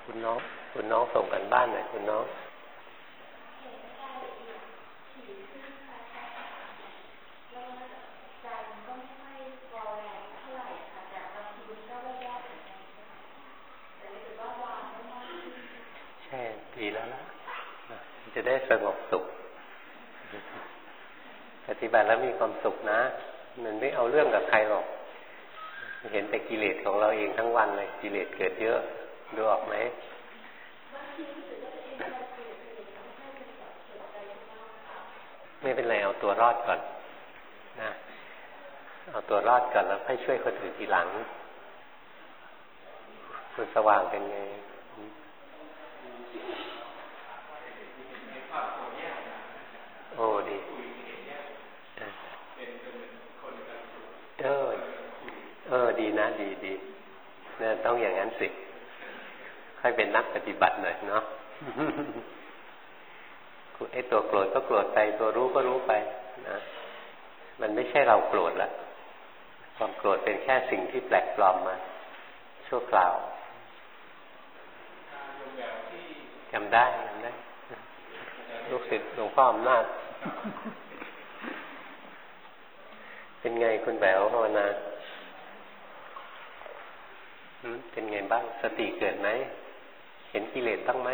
คุณน้องส่งกันบ้านหน่อยคุณน้องใช่ดีแล้วล่ะจะได้สงบสุขปฏิบัติแล้วมีความสุขนะมันไม่เอาเรื่องกับใครหรอกเห็นแต่กิเลสของเราเองทั้งวันเลยกิเลสเกิดเยอะดูออกไหมไม่เป็นไรเอาตัวรอดก่อนนะเอาตัวรอดก่อนแล้วค่อยช่วยคนอื่นทีหลังคุณสว่างเป็นไงโอ้ดีดีนะดีเนี่ยต้องอย่างนั้นสิค่อยเป็นนักปฏิบัติหน่อยเนาะไอ้ตัวโกรธก็โกรธไปตัวรู้ก็รู้ไปนะมันไม่ใช่เราโกรธละความโกรธเป็นแค่สิ่งที่แปลกปลอมมาชั่วคราวจำได้ลูกศิษย์หลวงพ่ออำนาจเป็นไงคุณแบ๋วภาวนาเป็นไงบ้างสติเกิดไหมเห็นกิเลสบ้างไหม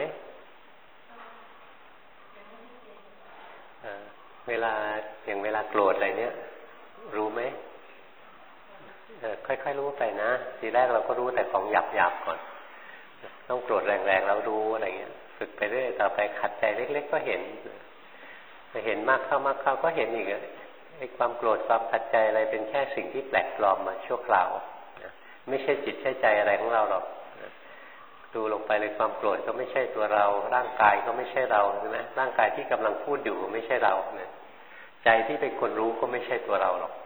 เวลาโกรธอะไรเนี่ยรู้ไหมค่อยๆรู้ไปนะทีแรกเราก็รู้แต่ของหยาบๆก่อนต้องโกรธแรงๆแล้วรู้อะไรเงี้ยฝึกไปเรื่อยต่อไปขัดใจเล็กๆก็เห็นเห็นมากเข้าก็เห็นอีกไอ้ความโกรธความขัดใจอะไรเป็นแค่สิ่งที่แปลกปลอมมาชั่วคราวไม่ใช่จิตใช่ใจอะไรของเราหรอกดูลงไปเลยความโกรธก็ไม่ใช่ตัวเราร่างกายก็ไม่ใช่เราใช่ไหมร่างกายที่กำลังพูดอยู่ไม่ใช่เราเนี่ยใจที่เป็นคนรู้ก็ไม่ใช่ตัวเราหรอก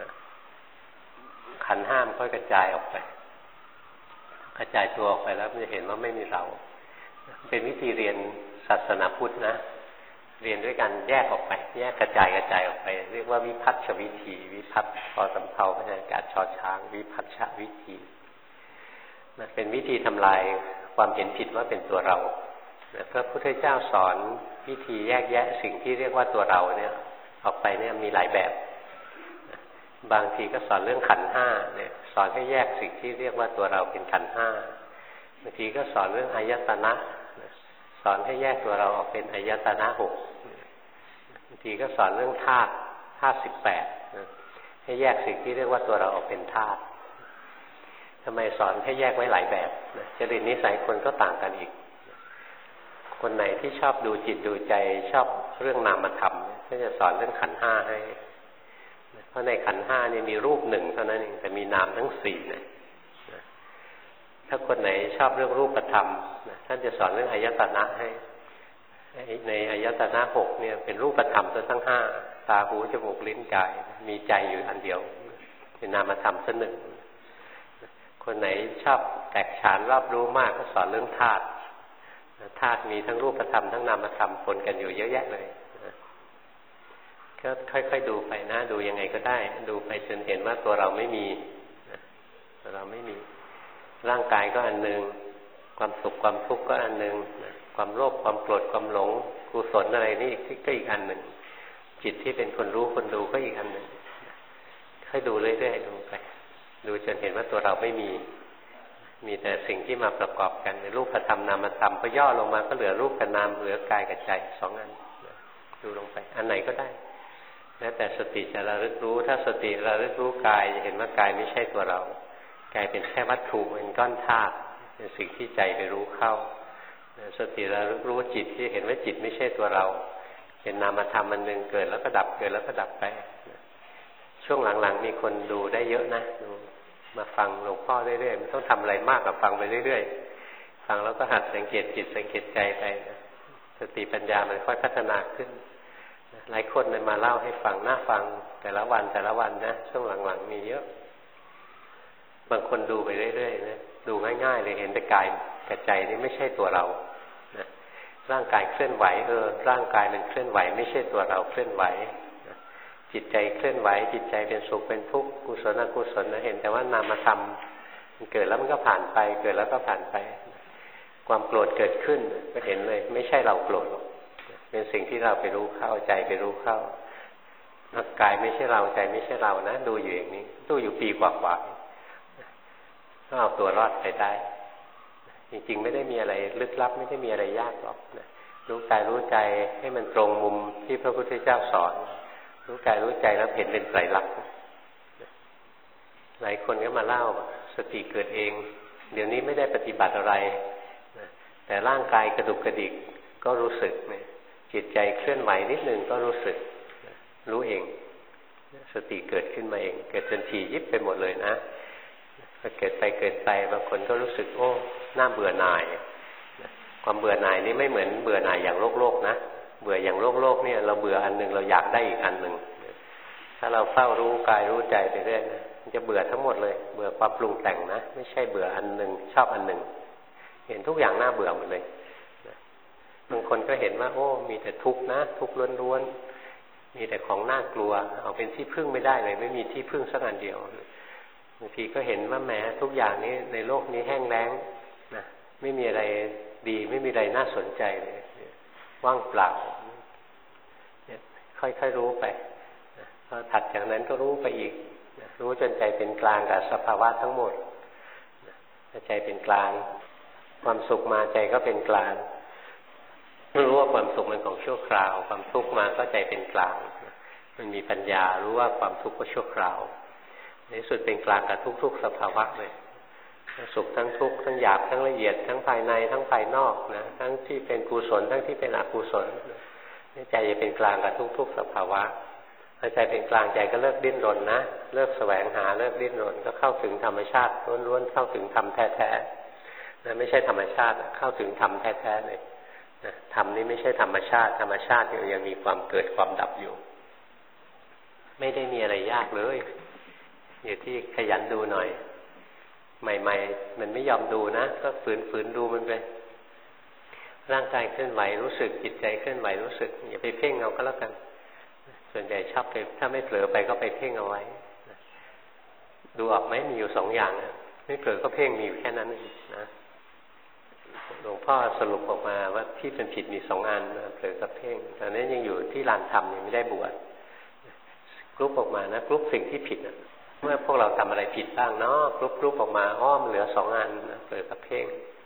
ขันธ์ห้ามค่อยกระจายออกไปกระจายตัวออกไปแล้วมันจะเห็นว่าไม่มีเราเป็นวิธีเรียนศาสนาพุทธนะเรียนด้วยกันแยกออกไปแยกกระจายออกไปเรียกว่าวิพัฒชวิธีวิพัฒพอสำเภาพยัญชนะชอช้างวิพัฒชวิธีเป็นวิธีทำลายความเห็นผิดว่าเป็นตัวเราพระพุทธเจ้าสอนวิธีแยกแยะสิ่งที่เรียกว่าตัวเราเนี่ยออกไปเนี่ยมีหลายแบบบางทีก็สอนเรื่องขันธ์ห้าเนี่ยสอนให้แยกสิ่งที่เรียกว่าตัวเราเป็นขันธ์ห้าบางทีก็สอนเรื่องอายตนะสอนให้แยกตัวเราออกเป็นอายตนะหกบางทีก็สอนเรื่องธาตุ18ให้แยกสิ่งที่เรียกว่าตัวเราออกเป็นธาตุทำไมสอนให้แยกไว้หลายแบบจริตนิสัยคนก็ต่างกันอีกคนไหนที่ชอบดูจิตดูใจชอบเรื่องนามธรรมก็จะสอนเรื่องขันธ์ห้าให้เพราะในขันธ์ห้านี่มีรูปหนึ่งเท่านั้นเองแต่มีนามทั้งสี่นะถ้าคนไหนชอบเรื่องรูปธรรมท่านจะสอนเรื่องอายตนะให้ในอายตนะหกเนี่ยเป็นรูปธรรมทั้งห้าตาหูจมูกลิ้นกายมีใจอยู่อันเดียวเป็นนามธรรมสักหนึ่งคนไหนชอบแตกฉานรอบรู้มากก็สอนเรื่องธาตุธาตุมีทั้งรูปธรรมทั้งนามธรรมปนกันอยู่เยอะแยะเลยก็ค่อยๆดูไปนะดูยังไงก็ได้ดูไปจนเห็นว่าตัวเราไม่มีตัวเราไม่มีร่างกายก็อันหนึ่งความสุขความทุกข์ก็อันหนึ่งความโลภความโกรธความหลงกุศลอะไรนี่ก็อีกอันหนึ่งจิตที่เป็นคนรู้คนดูก็อีกอันหนึ่งค่อยดูเรื่อยๆดูไปดูจนเห็นว่าตัวเราไม่มีแต่สิ่งที่มาประกอบกันในรูปธรรมนามธรรมก็ย่อลงมาก็เหลือรูปกับนามเหลือกายกับใจสองอันดูลงไปอันไหนก็ได้แล้วแต่สติจะระลึกรู้ถ้าสติระลึกรู้กายจะเห็นว่ากายไม่ใช่ตัวเรากายเป็นแค่วัตถุเป็นก้อนธาตุเป็นสิ่งที่ใจไปรู้เข้าสติระลึกรู้จิตที่เห็นว่าจิตไม่ใช่ตัวเราเป็นนามธรรมอันหนึ่งเกิดแล้วก็ดับเกิดแล้วก็ดับไปช่วงหลังๆมีคนดูได้เยอะนะดูมาฟังหลวงพ่อเรื่อยๆไม่ต้องทำอะไรมากกับฟังไปเรื่อยๆฟังแล้วก็หัดสังเกตจิตสังเกตใจไปนะสติปัญญามันค่อยพัฒนาขึ้นหลายคนเลยมาเล่าให้ฟังน่าฟังแต่ละวันนะช่วงหลังๆมีเยอะบางคนดูไปเรื่อยๆนะดูง่ายๆเลยเห็นแต่กายกับใจนี่ไม่ใช่ตัวเรานะร่างกายเคลื่อนไหวร่างกายมันเคลื่อนไหวไม่ใช่ตัวเราเคลื่อนไหวจิตใจเคลื่อนไหวจิตใจเป็นสุขเป็นทุกข์กุศลอกุศลนะเห็นแต่ว่านามธรรมมันเกิดแล้วมันก็ผ่านไปเกิดแล้วก็ผ่านไปความโกรธเกิดขึ้นก็เห็นเลยไม่ใช่เราโกรธหรอกเป็นสิ่งที่เราไปรู้เข้าใจไปรู้เข้ากายไม่ใช่เราใจไม่ใช่เรานะดูอยู่อย่างนี้ดูอยู่ปีกว่าๆก็เอาตัวรอดไปได้จริงๆไม่ได้มีอะไรลึกลับไม่ได้มีอะไรยากหรอกนะรู้กายรู้ใจให้มันตรงมุมที่พระพุทธเจ้าสอนรู้กายรู้ใจแล้วเห็นเป็นไตรลักษณ์หลายคนก็มาเล่าสติเกิดเองเดี๋ยวนี้ไม่ได้ปฏิบัติอะไรแต่ร่างกายกระดุกกระดิกก็รู้สึกจิตใจเคลื่อนไหวนิดนึงก็รู้สึกรู้เองสติเกิดขึ้นมาเองเกิดจนถี่ยิบไปหมดเลยนะพอเกิดไปบางคนก็รู้สึกโอ้น่าเบื่อหน่ายความเบื่อหน่ายนี่ไม่เหมือนเบื่อหน่ายอย่างโลกนะเบื่ออย่างโลกเนี่ยเราเบื่ออันนึงเราอยากได้อีกอันนึงถ้าเราเฝ้ารู้กายรู้ใจไปเรื่อยนะมันจะเบื่อทั้งหมดเลยเบื่อความปรุงแต่งนะไม่ใช่เบื่ออันนึงชอบอันนึงเห็นทุกอย่างน่าเบื่อหมดเลยบางคนก็เห็นว่าโอ้มีแต่ทุกข์นะทุกข์ล้วนๆมีแต่ของน่ากลัวเอาเป็นที่พึ่งไม่ได้เลยไม่มีที่พึ่งสักอันเดียวบางทีก็เห็นว่าแหมทุกอย่างนี้ในโลกนี้แห้งแล้งนะไม่มีอะไรดีไม่มีอะไรน่าสนใจเลยว่างเปล่าค่อยๆรู้ไปพอถัดจากนั้นก็รู้ไปอีกรู้จนใจเป็นกลางกับสภาวะทั้งหมดใจเป็นกลางความสุขมาใจก็เป็นกลางรู้ว่าความสุขมันของชั่วคราวความทุกข์มาก็ใจเป็นกลางมันมีปัญญารู้ว่าความทุกข์ก็ชั่วคราวในสุดเป็นกลางกับทุกๆสภาวะเลยสุขทั้งทุกข์ทั้งหยาบทั้งละเอียดทั้งภายในทั้งภายนอกนะทั้งที่เป็นกุศลทั้งที่เป็นอกุศลใจจะเป็นกลางกับทุกๆสภาวะพอใจเป็นกลางใจก็เลิกดิ้นรนนะเลิกแสวงหาเลิกดิ้นรนก็เข้าถึงธรรมชาติล้วนๆเข้าถึงธรรมแท้ๆนะไม่ใช่ธรรมชาติเข้าถึงธรรมแท้ๆเลยนะธรรมนี้ไม่ใช่ธรรมชาติธรรมชาติยังมีความเกิดความดับอยู่ไม่ได้มีอะไรยากเลยอยู่ที่ขยันดูหน่อยใหม่ๆมันไม่ยอมดูนะก็ฝืนดูมันไปร่างกายเคลื่อนไหวรู้สึกจิตใจเคลื่อนไหวรู้สึกอย่าไปเพ่งเอาก็แล้วกันส่วนใหญ่ชอบไปถ้าไม่เผลอไปก็ไปเพ่งเอาไว้ดูออกไหมมีอยู่สองอย่างนะไม่เผลอก็เพ่งมีอยู่แค่นั้นเองนะหลวงพ่อสรุปออกมาว่าที่เป็นผิดมีสองอันนะเผลอกับเพ่งตอนนี้ยังอยู่ที่ลานธรรมยังไม่ได้บวชกรุ๊ปออกมานะกรุ๊ปสิ่งที่ผิดนะเมื่อพวกเราทำอะไรผิดบ้างเนาะกรุ๊ปออกมาอ้อมเหลือสองอันนะเผลอกับเพ่ง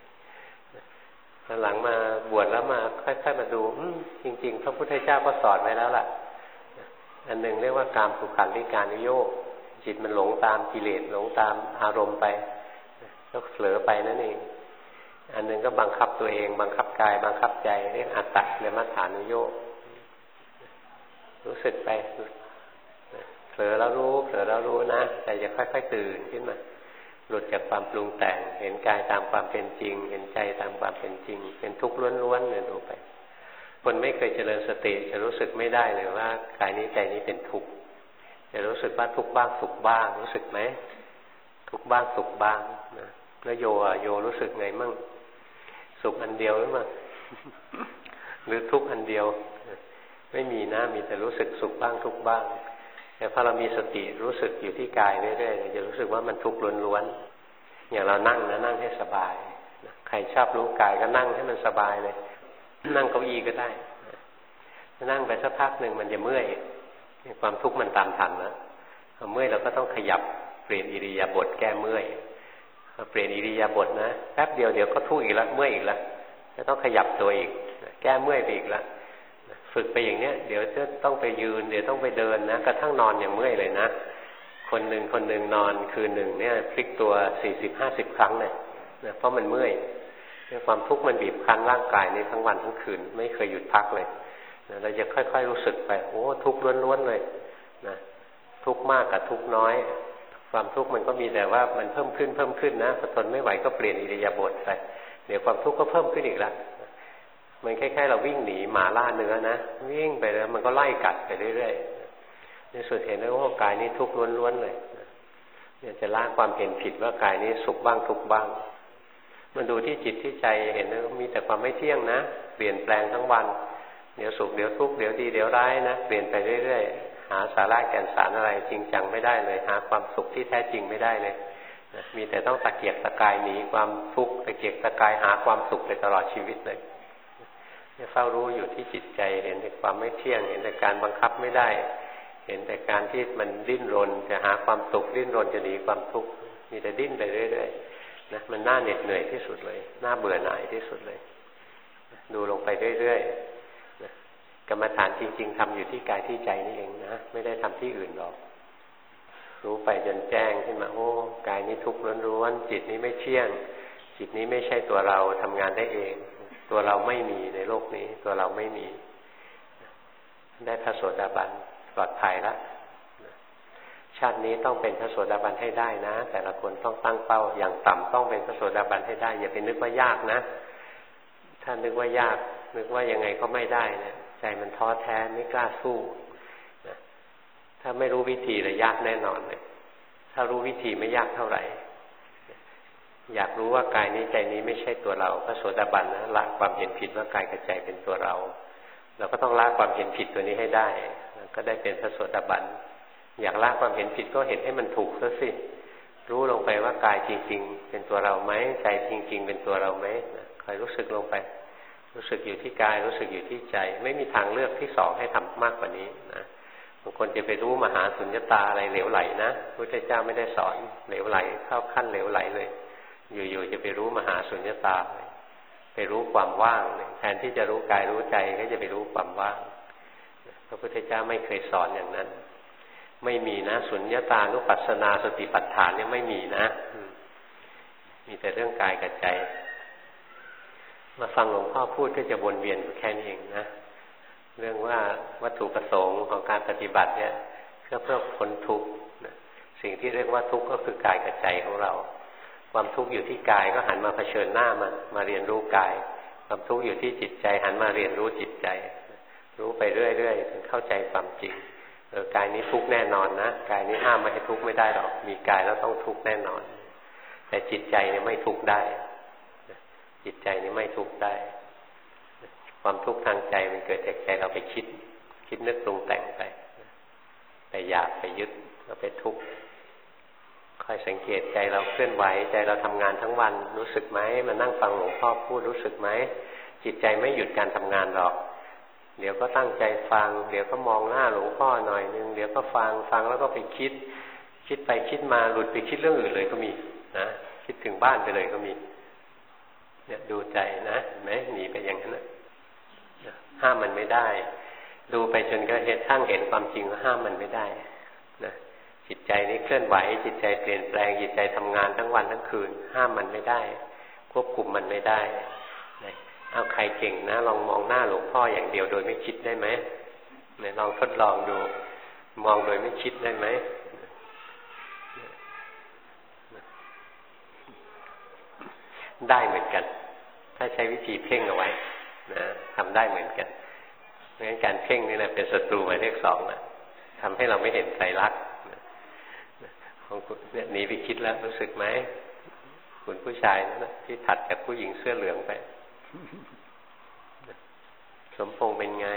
หลังมาบวชแล้วมาค่อยๆมาดูจริงๆพระพุทธเจ้าก็สอนไว้แล้วล่ะอันหนึ่งเรียกว่ากามสุขันธิการุโยคจิตมันหลงตามกิเลสหลงตามอารมณ์ไปก็เผลอไปนั่นเองอันหนึ่งก็บังคับตัวเองบังคับกายบังคับใจเรียกอัตตะในมัฏฐานุโยครู้สึกไปเผลอแล้วรู้เผลอแล้วรู้นะใจจะค่อยๆตื่นขึ้นมาหลุดจากความปรุงแต่งเห็นกายตามความเป็นจริงเห็นใจตามความเป็นจริงเป็นทุกข์ล้วนๆเลยดูไปคนไม่เคยเจริญสติจะรู้สึกไม่ได้เลยว่ากายนี้ใจนี้เป็นทุกข์จะรู้สึกว่าทุกข์บ้างสุขบ้างรู้สึกไหมทุกข์บ้างสุขบ้างนะแล้วโยรู้สึกไงมั่งสุขอันเดียวหรือเปล่า หรือทุกข์อันเดียวไม่มีนะมีแต่รู้สึกสุขบ้างทุกข์บ้างแต่พอเรามีสติรู้สึกอยู่ที่กายเรื่อยๆจะรู้สึกว่ามันทุกข์ล้วนๆอย่างเรานั่งนะนั่งให้สบายใครชอบรู้กายก็นั่งให้มันสบายเลยนั่งเก้าอี้ก็ได้นั่งไปสักพักหนึ่งมันจะเมื่อยความทุกข์มันตามทันนะพอเมื่อยเราก็ต้องขยับเปลี่ยนอิริยาบถแก้เมื่อยพอเปลี่ยนอิริยาบถนะแป๊บเดียวก็ทุกข์อีกแล้วเมื่อยอีกแล้วจะต้องขยับตัวอีกแก้เมื่อยไปอีกแล้วฝึกไปอย่างเนี้ยเดี๋ยวจะต้องไปยืนเดี๋ยวต้องไปเดินนะกระทั่งนอนอย่างเมื่อยเลยนะคนหนึ่งนอนคืนหนึ่งเนี่ยพลิกตัว40-50 ครั้งเนี่ยเพราะมันเมื่อยความทุกข์มันบีบคั้นร่างกายนี้ทั้งวันทั้งคืนไม่เคยหยุดพักเลยเราจะค่อยๆรู้สึกไปโอ้ทุกข์ล้วนๆเลยนะทุกข์มากกับทุกข์น้อยความทุกข์มันก็มีแต่ว่ามันเพิ่มขึ้นนะพอทนไม่ไหวก็เปลี่ยนอิริยาบถไปเดี๋ยวความทุกข์ก็เพิ่มขึ้นอีกแล้วมันคล้ายๆเราวิ่งหนีหมาล่าเนื้อนะวิ่งไปแล้วมันก็ไล่กัดไปเรื่อยๆในสุดเห็นเลยว่ากายนี้ทุกข์ล้วนๆเลยเนี่ยจะละความเห็นผิดว่ากายนี้สุขบ้างทุกข์บ้างมันดูที่จิตที่ใจเห็นว่ามีแต่ความไม่เที่ยงนะเปลี่ยนแปลงทั้งวันเดี๋ยวสุขเดี๋ยวทุกข์เดี๋ยวดีเดี๋ยวร้ายนะเปลี่ยนไปเรื่อยๆหาสาระแก่นสารอะไรจริงจังไม่ได้เลยหาความสุขที่แท้จริงไม่ได้เลยมีแต่ต้องตะเกียกตะกายหนีความทุกข์ตะเกียกตะกายหาความสุขไปตลอดชีวิตเลยเฝ้ารู้อยู่ที่จิตใจเห็นแต่ความไม่เที่ยงเห็นแต่การบังคับไม่ได้เห็นแต่การที่มันดิ้นรนจะหาความสุขดิ้นรนจะหนีความทุกข์มีแต่ดิ้นไปเรื่อยๆนะมันน่าเหน็ดเหนื่อยที่สุดเลยน่าเบื่อหน่ายที่สุดเลยดูลงไปเรื่อยๆนะกรรมฐานจริงๆทำอยู่ที่กายที่ใจนี่เองนะไม่ได้ทำที่อื่นหรอกรู้ไปจนแจ้งขึ้นมาโอ้กายนี้ทุกข์ล้วนๆจิตนี้ไม่เที่ยงจิตนี้ไม่ใช่ตัวเราทำงานได้เองตัวเราไม่มีในโลกนี้ตัวเราไม่มีได้พระโสดาบันปลอดภัยแล้วชาตินี้ต้องเป็นพระโสดาบันให้ได้นะแต่ละคนต้องตั้งเป้าอย่างต่ำต้องเป็นพระโสดาบันให้ได้อย่าไปนึกว่ายากนะถ้านึกว่ายากนึกว่ายังไงก็ไม่ได้นะใจมันท้อแท้ไม่กล้าสู้นะถ้าไม่รู้วิธีเลยยากแน่นอนเลยถ้ารู้วิธีไม่ยากเท่าไหร่อยากรู้ว่ากายนี้ใจนี้ไม่ใช่ตัวเราพระโสดาบันนะละความเห็นผิดว่ากายกับใจเป็นตัวเราเราก็ต้องละความเห็นผิดตัวนี้ให้ได้ก็ได้เป็นพระโสดาบันอยากละความเห็นผิดก็เห็นให้มันถูกซะสิรู้ลงไปว่ากายจริงๆเป็นตัวเราไหมใจจริงๆเป็นตัวเราไหมคอยรู้สึกลงไปรู้สึกอยู่ที่กายรู้สึกอยู่ที่ใจไม่มีทางเลือกที่สองให้ทำมากกว่านี้นะบางคนจะไปรู้มหาสุญญตาอะไรเหลวไหลนะพระพุทธเจ้าไม่ได้สอนเหลวไหลเข้าขั้นเหลวไหลเลยอยู่ๆจะไปรู้มหาสุญญตาไปรู้ความว่างแทนที่จะรู้กายรู้ใจก็จะไปรู้ความว่างพระพุทธเจ้าไม่เคยสอนอย่างนั้นไม่มีนะสุญญตานุปัสสนาสติปัฏฐานเนี่ยไม่มีนะมีแต่เรื่องกายกับใจมาฟังหลวงพ่อพูดก็จะวนเวียนอยู่แค่นี้เองนะเรื่องว่าวัตถุประสงค์ของการปฏิบัติเนี่ยเพื่อพ้นทุกข์สิ่งที่เรียกว่าทุกข์ก็คือกายกับใจของเราความทุกข์อยู่ที่กายก็หันมาเผชิญหน้ามันมาเรียนรู้กายความทุกข์อยู่ที่จิตใจหันมาเรียนรู้จิตใจรู้ไปเรื่อยๆจนเข้าใจความจริงกายนี้ทุกข์แน่นอนนะกายนี้ห้ามไม่ให้ทุกข์ไม่ได้หรอกมีกายแล้วต้องทุกข์แน่นอนแต่จิตใจเนี่ยไม่ทุกข์ได้จิตใจนี่ไม่ทุกข์ได้ความทุกข์ทางใจมันเกิดจากใจเราไปคิดนึกปรุงแต่งไปอยากไปยึดก็ไปทุกข์คอยสังเกตใจเราเคลื่อนไหวใจเราทำงานทั้งวันรู้สึกไหมมานั่งฟังหลวงพ่อพูดรู้สึกไหมจิตใจไม่หยุดการทำงานหรอกเดี๋ยวก็ตั้งใจฟังเดี๋ยวก็มองหน้าหลวงพ่อหน่อยนึงเดี๋ยวก็ฟังแล้วก็ไปคิดไปคิดมาหลุดไปคิดเรื่องอื่นเลยก็มีนะคิดถึงบ้านไปเลยก็มีเนี่ยดูใจนะเห็นไหมหนีไปอย่างนั้นนะห้ามมันไม่ได้ดูไปจนกระทั่งเห็นความจริงว่าห้ามมันไม่ได้นะจิตใจนี้เคลื่อนไหวจิตใจเปลี่ยนแปลงจิตใจทำงานทั้งวันทั้งคืนห้ามมันไม่ได้ควบคุมมันไม่ได้เอาใครเก่งนะลองมองหน้าหลวงพ่ออย่างเดียวโดยไม่คิดได้ไหมเนี่ยลองทดลองดูมองโดยไม่คิดได้ไหมได้เหมือนกันถ้าใช้วิธีเพ่งเอาไว้นะทำได้เหมือนกันเพราะฉะนั้นการเพ่งนี่แหละเป็นศัตรูหมายเลขสองนะทำให้เราไม่เห็นไตรลักษณ์ของคุณเนี่ยหนีไปคิดแล้วรู้สึกไหมคุณผู้ชายนะที่ถัดจากผู้หญิงเสื้อเหลืองไปสมพงษ์เป็นไง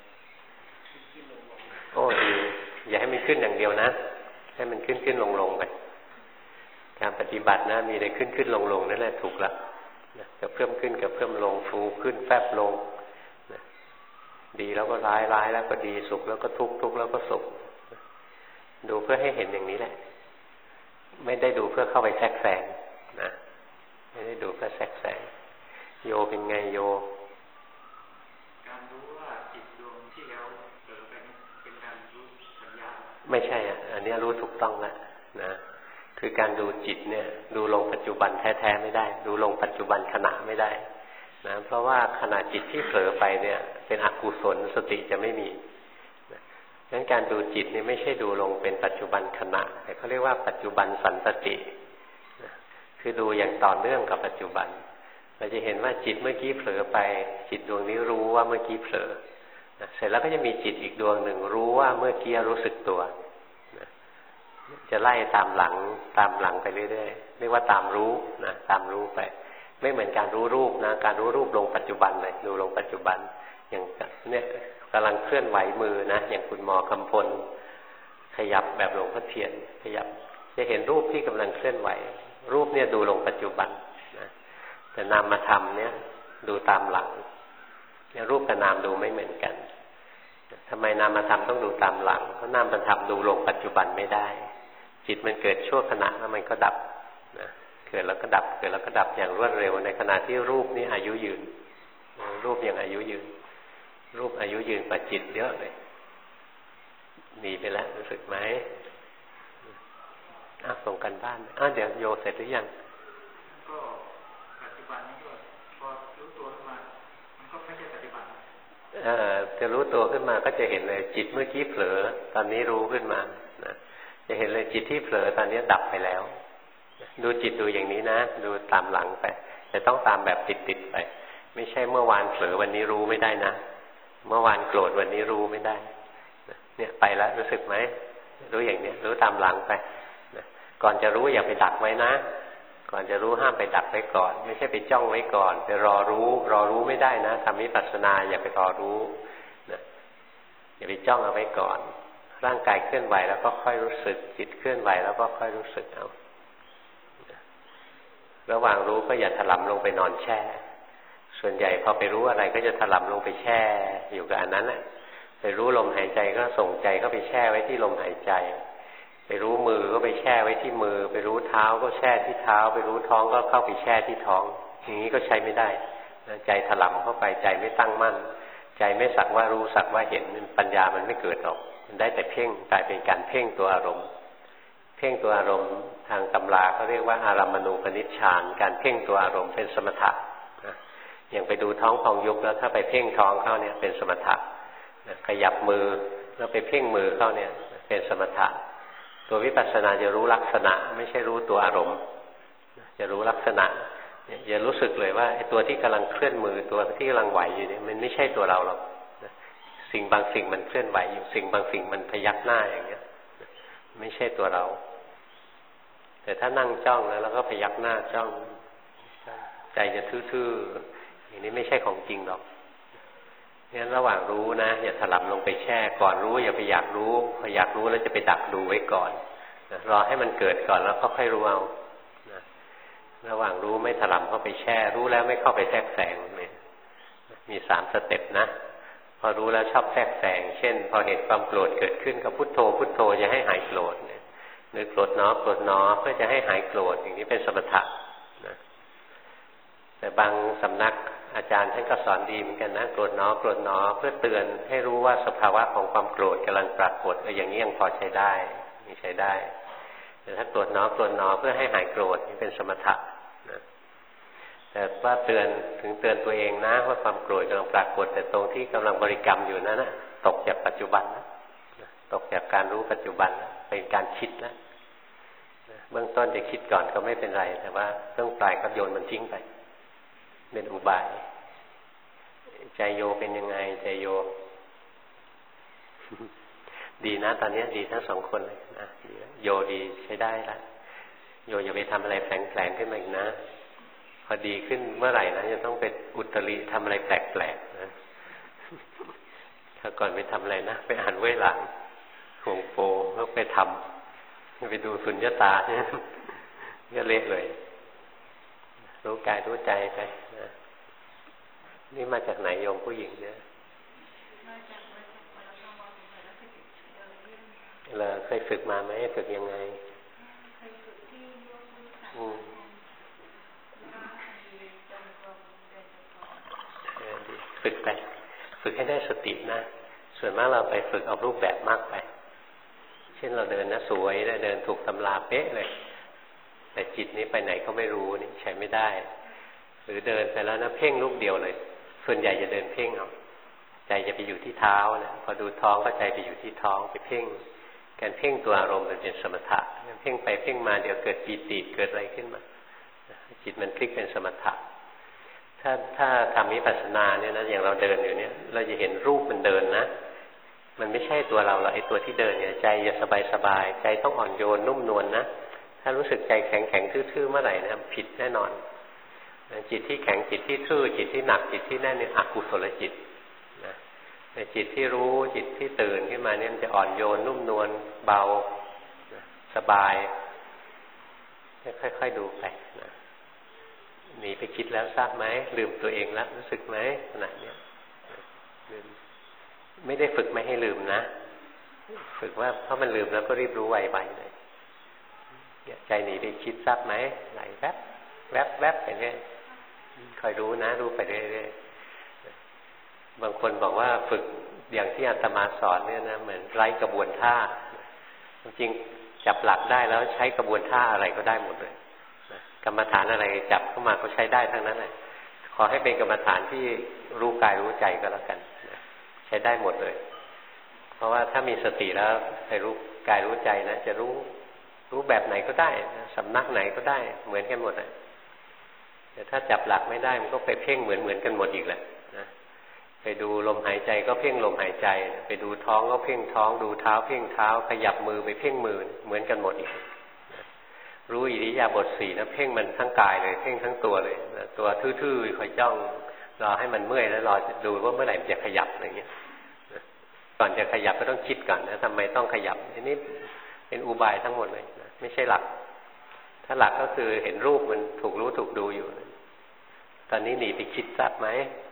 โอ้ดีอย่าให้มันขึ้นอย่างเดียวนะให้มันขึ้นลงไปการปฏิบัตินะมีอะไรขึ้นลงนั่นแหละถูกแล้วกับเพิ่มขึ้นกับเพิ่มลงฟูขึ้นแฟบลงดีแล้วก็ร้ายแล้วก็ดีสุขแล้วก็ทุกข์แล้วก็สุขดูเพื่อให้เห็นอย่างนี้แหละไม่ได้ดูเพื่อเข้าไปแทรกแซงนะไม่ได้ดูเพื่อแทรกแซงโยเป็นไงโยการรู้ว่าจิตดวงที่แล้วเผลอไปเป็นการรู้สัญญาไม่ใช่อันนี้รู้ถูกต้องแล้วนะคือการดูจิตเนี่ยดูลงปัจจุบันแท้ๆไม่ได้ดูลงปัจจุบันขณะไม่ได้นะเพราะว่าขณะจิตที่เผลอไปเนี่ยเป็นอกุศลสติจะไม่มีงั้นการดูจิตนี่ไม่ใช่ดูลงเป็นปัจจุบันขณะแต่เขาเรียกว่าปัจจุบันสันสติคือดูอย่างต่อเนื่องกับปัจจุบันเราจะเห็นว่าจิตเมื่อกี้เผลอไปจิตดวงนี้รู้ว่าเมื่อกี้เผลอเสร็จแล้วก็จะมีจิตอีกดวงหนึ่งรู้ว่าเมื่อกี้รู้สึกตัวจะไล่ตามหลังไปเรื่อยๆเรียกว่าตามรู้นะตามรู้ไปไม่เหมือนการรู้รูปนะการรู้รูปลงปัจจุบันเลยดูลงปัจจุบันอย่างเนี่ยกำลังเคลื่อนไหวมือนะอย่างคุณหมอกำพลขยับแบบหลวงพ่อเทียนขยับจะเห็นรูปที่กำลังเคลื่อนไหวรูปเนี่ยดูลงปัจจุบันนะแต่นามธรรมเนี่ยดูตามหลังเนี่ยรูปกับนามดูไม่เหมือนกันทำไมนามธรรมต้องดูตามหลังเพราะนามธรรมดูลงปัจจุบันไม่ได้จิตมันเกิดชั่วขณะแล้วมันก็ดับนะเกิดแล้วก็ดับเกิดแล้วก็ดับอย่างรวดเร็วในขณะที่รูปนี่อายุยืนรูปยังอายุยืนรูปอายุยืนกว่าจิตเยอะเลยหนีไปแล้วรู้สึกไหมส่งกันบ้านเดี๋ยวโยเสร็จหรือยังก็ปัจจุบันนี้ก็พอรู้ตัวขึ้นมามันก็ไม่ใช่ปัจจุบันจะรู้ตัวขึ้นมาก็จะเห็นเลยจิตเมื่อกี้เผลอตอนนี้รู้ขึ้นมานะจะเห็นเลยจิตที่เผลอตอนนี้ดับไปแล้วดูจิตดูอย่างนี้นะดูตามหลังไปแต่ต้องตามแบบติดๆไปไม่ใช่เมื่อวานเผลอวันนี้รู้ไม่ได้นะเมื่อวานโกรธวันนี้รู้ไม่ได้เนี่ยไปแล้วรู้สึกไหมรู้อย่างนี้รู้ตามหลังไปก่อนจะรู้อย่าไปดักไว้นะก่อนจะรู้ห้ามไปดักไว้ก่อนไม่ใช่ไปจ้องไว้ก่อนไปรอรู้ไม่ได้นะทำวิปัสสนาอย่าไปรอรู้นะอย่าไปจ้องเอาไว้ก่อนร่างกายเคลื่อนไหวแล้วก็ค่อยรู้สึกจิตเคลื่อนไหวแล้วก็ค่อยรู้สึกเอาระหว่างรู้ก็อย่าถลำลงไปนอนแช่ส่วนใหญ่พอไปรู้อะไรก็จะถลำลงไปแช่อยู่กับอันนั้นแหละไปรู้ลมหายใจก็ส่งใจเข้าไปแช่ไว้ที่ลมหายใจไปรู้มือก็ไปแช่ไว้ที่มือไปรู้เท้าก็แช่ที่เท้าไปรู้ท้องก็เข้าไปแช่ที่ท้องอย่างนี้ก็ใช้ไม่ได้ใจถลำเข้าไปใจไม่ตั้งมั่นใจไม่สักว่ารู้สักว่าเห็นปัญญามันไม่เกิดหรอกมันได้แต่เพ่งกลายเป็นการเพ่งตัวอารมณ์เพ่งตัวอารมณ์ทางตำราเขาเรียกว่าอารามณูปนิชฌานการเพ่งตัวอารมณ์เป็นสมถะอย่างไปดูท้องพองยุบแล้วถ้าไปเพ่งท้องเข้าเนี่ยเป็นสมถะขยับมือแล้วไปเพ่งมือเข้าเนี่ยเป็นสมถะตัววิปัสสนาจะรู้ลักษณะไม่ใช่รู้ตัวอารมณ์จะรู้ลักษณะอย่ารู้สึกเลยว่าไอ้ตัวที่กำลังเคลื่อนมือตัวที่กำลังไหวอยู่เนี่ยมันไม่ใช่ตัวเราหรอกสิ่งบางสิ่งมันเคลื่อนไหวอยู่สิ่งบางสิ่งมันพยักหน้าอย่างเงี้ยไม่ใช่ตัวเราแต่ถ้านั่งจ้องแล้วก็พยักหน้าจ้องใจจะทื่อๆอย่างนี้ไม่ใช่ของจริงหรอกงั้นระหว่างรู้นะอย่าถลำลงไปแช่ก่อนรู้อย่าไปอยากรู้พออยากรู้แล้วจะไปดักดูไว้ก่อนนะรอให้มันเกิดก่อนแล้วก็ค่อยรู้เอานะระหว่างรู้ไม่ถลำเข้าไปแช่รู้แล้วไม่เข้าไปแทรกแซงเนี่ยมี3 สเต็ปนะพอรู้แล้วชอบแทรกแซงเช่นพอเห็นความโกรธเกิดขึ้นก็พุทโธพุทโธจะให้หายโกรธเนี่ยนึกโกรธเนาะโกรธเนาะเพื่อจะให้หายโกรธอย่างนี้เป็นสมถะนะแต่บางสำนักอาจารย์ท่านก็สอนดีเหมือนกันนะโกรธหนอโกรธหนอเพื่อเตือนให้รู้ว่าสภาวะของความโกรธกำลังปรากฏอย่างนี้ยังพอใช้ได้มีใช้ได้แต่ถ้าโกรธหนอโกรธหนอเพื่อให้หายโกรธนี่เป็นสมถะนะแต่ว่าเตือนถึงเตือนตัวเองนะว่าความโกรธกำลังปรากฏแต่ตรงที่กำลังบริกรรมอยู่นั้นนะตกจากปัจจุบันนะตกจากการรู้ปัจจุบันเป็นการคิดแล้วเบื้องต้นจะคิดก่อนก็ไม่เป็นไรแต่ว่าเบื้องปลายก็โยนมันทิ้งไปเป็นอุบายใจโยเป็นยังไงใจโย ดีนะตอนนี้ดีทั้ง2 คนเลยนะโยดีใช้ได้ละโยอย่าไปทำอะไรแฝงขึ้นมาอีกนะพอดีขึ้นเมื่อไหร่นะจะต้องเป็นอุตริทำอะไรแปลกๆนะถ้าก่อนไปทำอะไรนะไปอ่านเว่ยหลังหงโปแล้วไปทำไปดูสุญญตาเนี่ยก็เละเลยรู้กายรู้ใจไปนะนี่มาจากไหนโยมผู้หญิงเนี่ยเราเคยฝึกมาไหมฝึกยังไงฝึกไปฝึกให้ได้สตินะส่วนมากเราไปฝึกเอารูปแบบมากไปเช่นเราเดินนะสวยเดินถูกตำราเป๊ะเลยแต่จิตนี้ไปไหนก็ไม่รู้นี่ใช้ไม่ได้หรือเดินไปแล้วนะเพ่งลูกเดียวเลยส่วนใหญ่จะเดินเพ่งเอาใจจะไปอยู่ที่เท้านะพอดูท้องก็ใจไปอยู่ที่ท้องไปเพ่งการเพ่งตัวอารมณ์มันเป็นสมถะเพ่งไปเพ่งมาเดี๋ยวเกิดปีติเกิดอะไรขึ้นมาจิตมันพลิกเป็นสมถะถ้าทำวิปัสสนาเนี่ยนะอย่างเราเดินอยู่เนี่ยเราจะเห็นรูปมันเดินนะมันไม่ใช่ตัวเราหรอกไอ้ตัวที่เดินเนี่ยใจจะสบายใจต้องอ่อนโยนนุ่มนวลนะถ้ารู้สึกใจแข็งทื่อๆเมื่อไหร่นะผิดแน่นอนจิตที่แข็งจิตที่ทื่อจิตที่หนักจิตที่แน่นเนี่ยอกุศลจิตนะแต่จิตที่รู้จิตที่ตื่นขึ้นมาเนี่ยมันจะอ่อนโยนนุ่มนวลเบาสบายค่อยๆดูไปนะหนีไปคิดแล้วทราบไหมลืมตัวเองแล้วรู้สึกไหมขณะเนี้ยลืมไม่ได้ฝึกไม่ให้ลืมนะฝึกว่าเพราะมันลืมแล้วก็รีบรู้ไวๆเลยใจหนีไปคิดทราบไหมไหลแวบแวบแวบไปเรื่อยคอยรู้นะรู้ไปเรื่อยๆบางคนบอกว่าฝึกอย่างที่อาตมาสอนเนี่ยนะเหมือนไร้กระบวนท่าจริงจับหลักได้แล้วใช้กระบวนท่าอะไรก็ได้หมดเลยกรรมฐานอะไรจับเข้ามาก็ใช้ได้ทั้งนั้นเลยขอให้เป็นกรรมฐานที่รู้กายรู้ใจก็แล้วกันใช้ได้หมดเลยเพราะว่าถ้ามีสติแล้วไปรู้กายรู้ใจนะจะรู้แบบไหนก็ได้สำนักไหนก็ได้เหมือนกันหมดเลยแต่ถ้าจับหลักไม่ได้มันก็ไปเพ่งเหมือนกันหมดอีกแหละนะไปดูลมหายใจก็เพ่งลมหายใจไปดูท้องก็เพ่งท้องดูเท้าเพ่งเท้าขยับมือไปเพ่งมือเหมือนกันหมดอีกรู้อิริยาบถสี่นะเพ่งมันทั้งกายเลยเพ่งทั้งตัวเลยนะตัวทื่อๆคอยจ้องรอให้มันเมื่อยแล้วรอดูว่าเมื่อไหร่มันจะขยับอะไรเงี้ยก่อนจะขยับก็ต้องคิดก่อนนะทำไมต้องขยับอันนี้เป็นอุบายทั้งหมดเลยนะไม่ใช่หลักถ้าหลักก็คือเห็นรูปมันถูกรู้ถูกดูอยู่ตอนนี้หนีไปคิดทราบไหม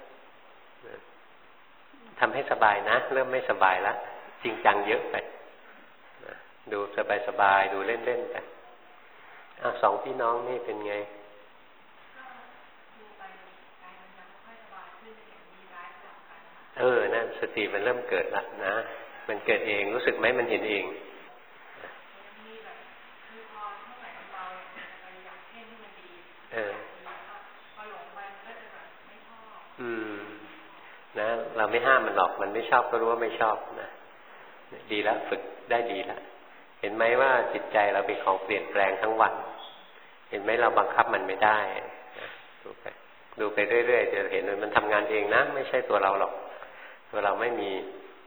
ทำให้สบายนะเริ่มไม่สบายแล้วจริงจังเยอะไปดูสบายๆดูเล่นๆไปสองพี่น้องนี่เป็นไงนั่นสติมันเริ่มเกิดละนะมันเกิดเองรู้สึกไหมมันเห็นเองนะเราไม่ห้ามมันหรอกมันไม่ชอบก็รู้ว่าไม่ชอบนะดีแล้วฝึกได้ดีแล้วเห็นไหมว่าจิตใจเราเป็นของเปลี่ยนแปลงทั้งวันเห็นไหมเราบังคับมันไม่ได้ดูไปเรื่อยๆจะเห็นมันทำงานเองนะไม่ใช่ตัวเราหรอกตัวเราไม่มี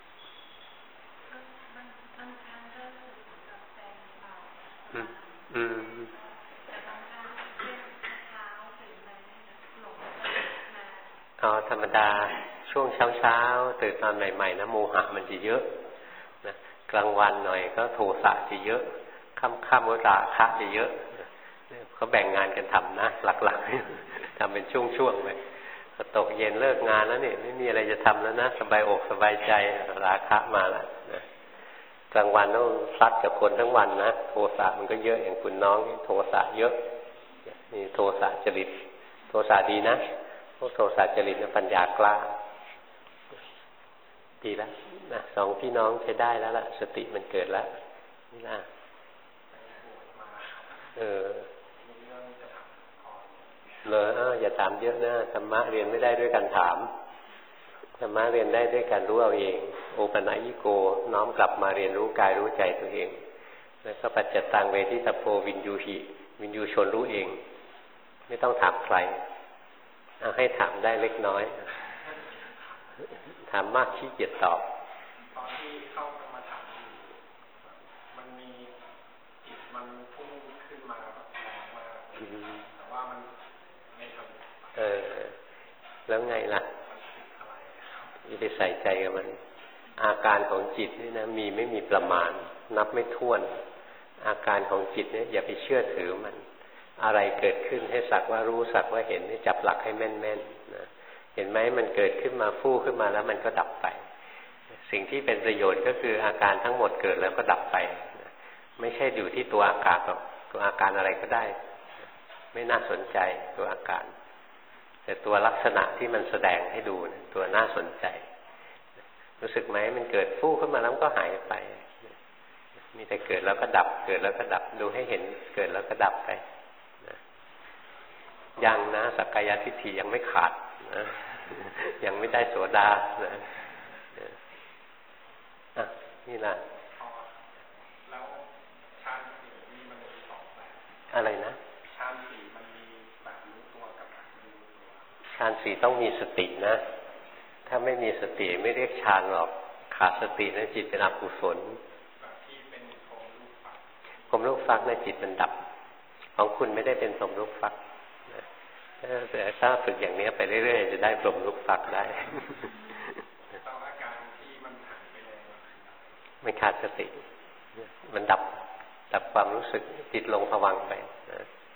ธรรมดาช่วงเช้าตื่นตอนใหม่ๆนะโมหะมันจะเยอะนะกลางวันหน่อยก็โทสะจะเยอะค่ำๆก็ราคะจะเยอะเขาแบ่งงานกันทำนะหลักๆทำเป็นช่วงๆไปพอตกเย็นเลิกงานแล้วนี่ไม่มีอะไรจะทำแล้วนะสบายอกสบายใจราคะมาแล้วนะกลางวันต้องซัดกับคนทั้งวันนะโทสะมันก็เยอะอย่างคุณน้องโทสะเยอะนี่โทสะจริตโทสะดีนะพวกโทสะจริตปัญญากล้าดีแล้วนะสองพี่น้องใช้ได้แล้วล่ะสติมันเกิดแล้วนี่นะอย่าถามเยอะนะธรรมะเรียนไม่ได้ด้วยการถามธรรมะเรียนได้ด้วยการรู้เอาเองโอปัญญิโกน้อมกลับมาเรียนรู้กายรู้ใจตัวเองแล้วก็ปัจจตังเวทิตโพวินยูหิวินยูชนรู้เองไม่ต้องถามใครให้ถามได้เล็กน้อยถามมากขี้เกียจตอบตอนที่เข้ากรรมฐานมันมีจิตมันพุ่งขึ้นมาแบบแรงมากแต่ว่ามันไม่ทำแล้วไงล่ะอย่าไปใส่ใจกับมันอาการของจิตนี่นะมีไม่มีประมาณนับไม่ถ้วนอาการของจิตเนี่ยอย่าไปเชื่อถือมันอะไรเกิดขึ้นให้สักว่ารู้สักว่าเห็นให้จับหลักให้แม่นๆนะเห็นไหมมันเกิดขึ้นมาฟู่ขึ้นมาแล้วมันก็ดับไปสิ่งที่เป็นประโยชน์ก็คืออาการทั้งหมดเกิดแล้วก็ดับไปไม่ใช่อยู่ที่ตัวอาการหรอกตัวอาการอะไรก็ได้ไม่น่าสนใจตัวอาการแต่ตัวลักษณะที่มันแสดงให้ดูตัวน่าสนใจรู้สึกไหมมันเกิดฟู่ขึ้นมาแล้วก็หายไปมีแต่เกิดแล้วก็ดับเกิดแล้วก็ดับดูให้เห็นเกิดแล้วก็ดับไปยังนะสักกายทิฏฐิยังไม่ขาดนะยังไม่ได้โสดานะนี่ล่ะแล้วฌานสี่นี่มันมีสองแบบอะไรนะฌานสี่มันมีแบบรู้ตัวกับแบบไม่รู้ตัวฌานสี่ต้องมีสตินะถ้าไม่มีสติไม่เรียกฌานหรอกขาดสตินะจิตเป็นอกุศลแบบที่เป็นพรหมลูกฟักพรหมลูกฟักนะจิตมันดับของคุณไม่ได้เป็นพรหมลูกฟักแต่ถ้าฝึกอย่างนี้ไปเรื่อยๆจะได้พรหมลูกฟักได้ตอนอาการที่มันหายไปเลยมันขาดสติมันดับความรู้สึกจิตลงภวังค์ไป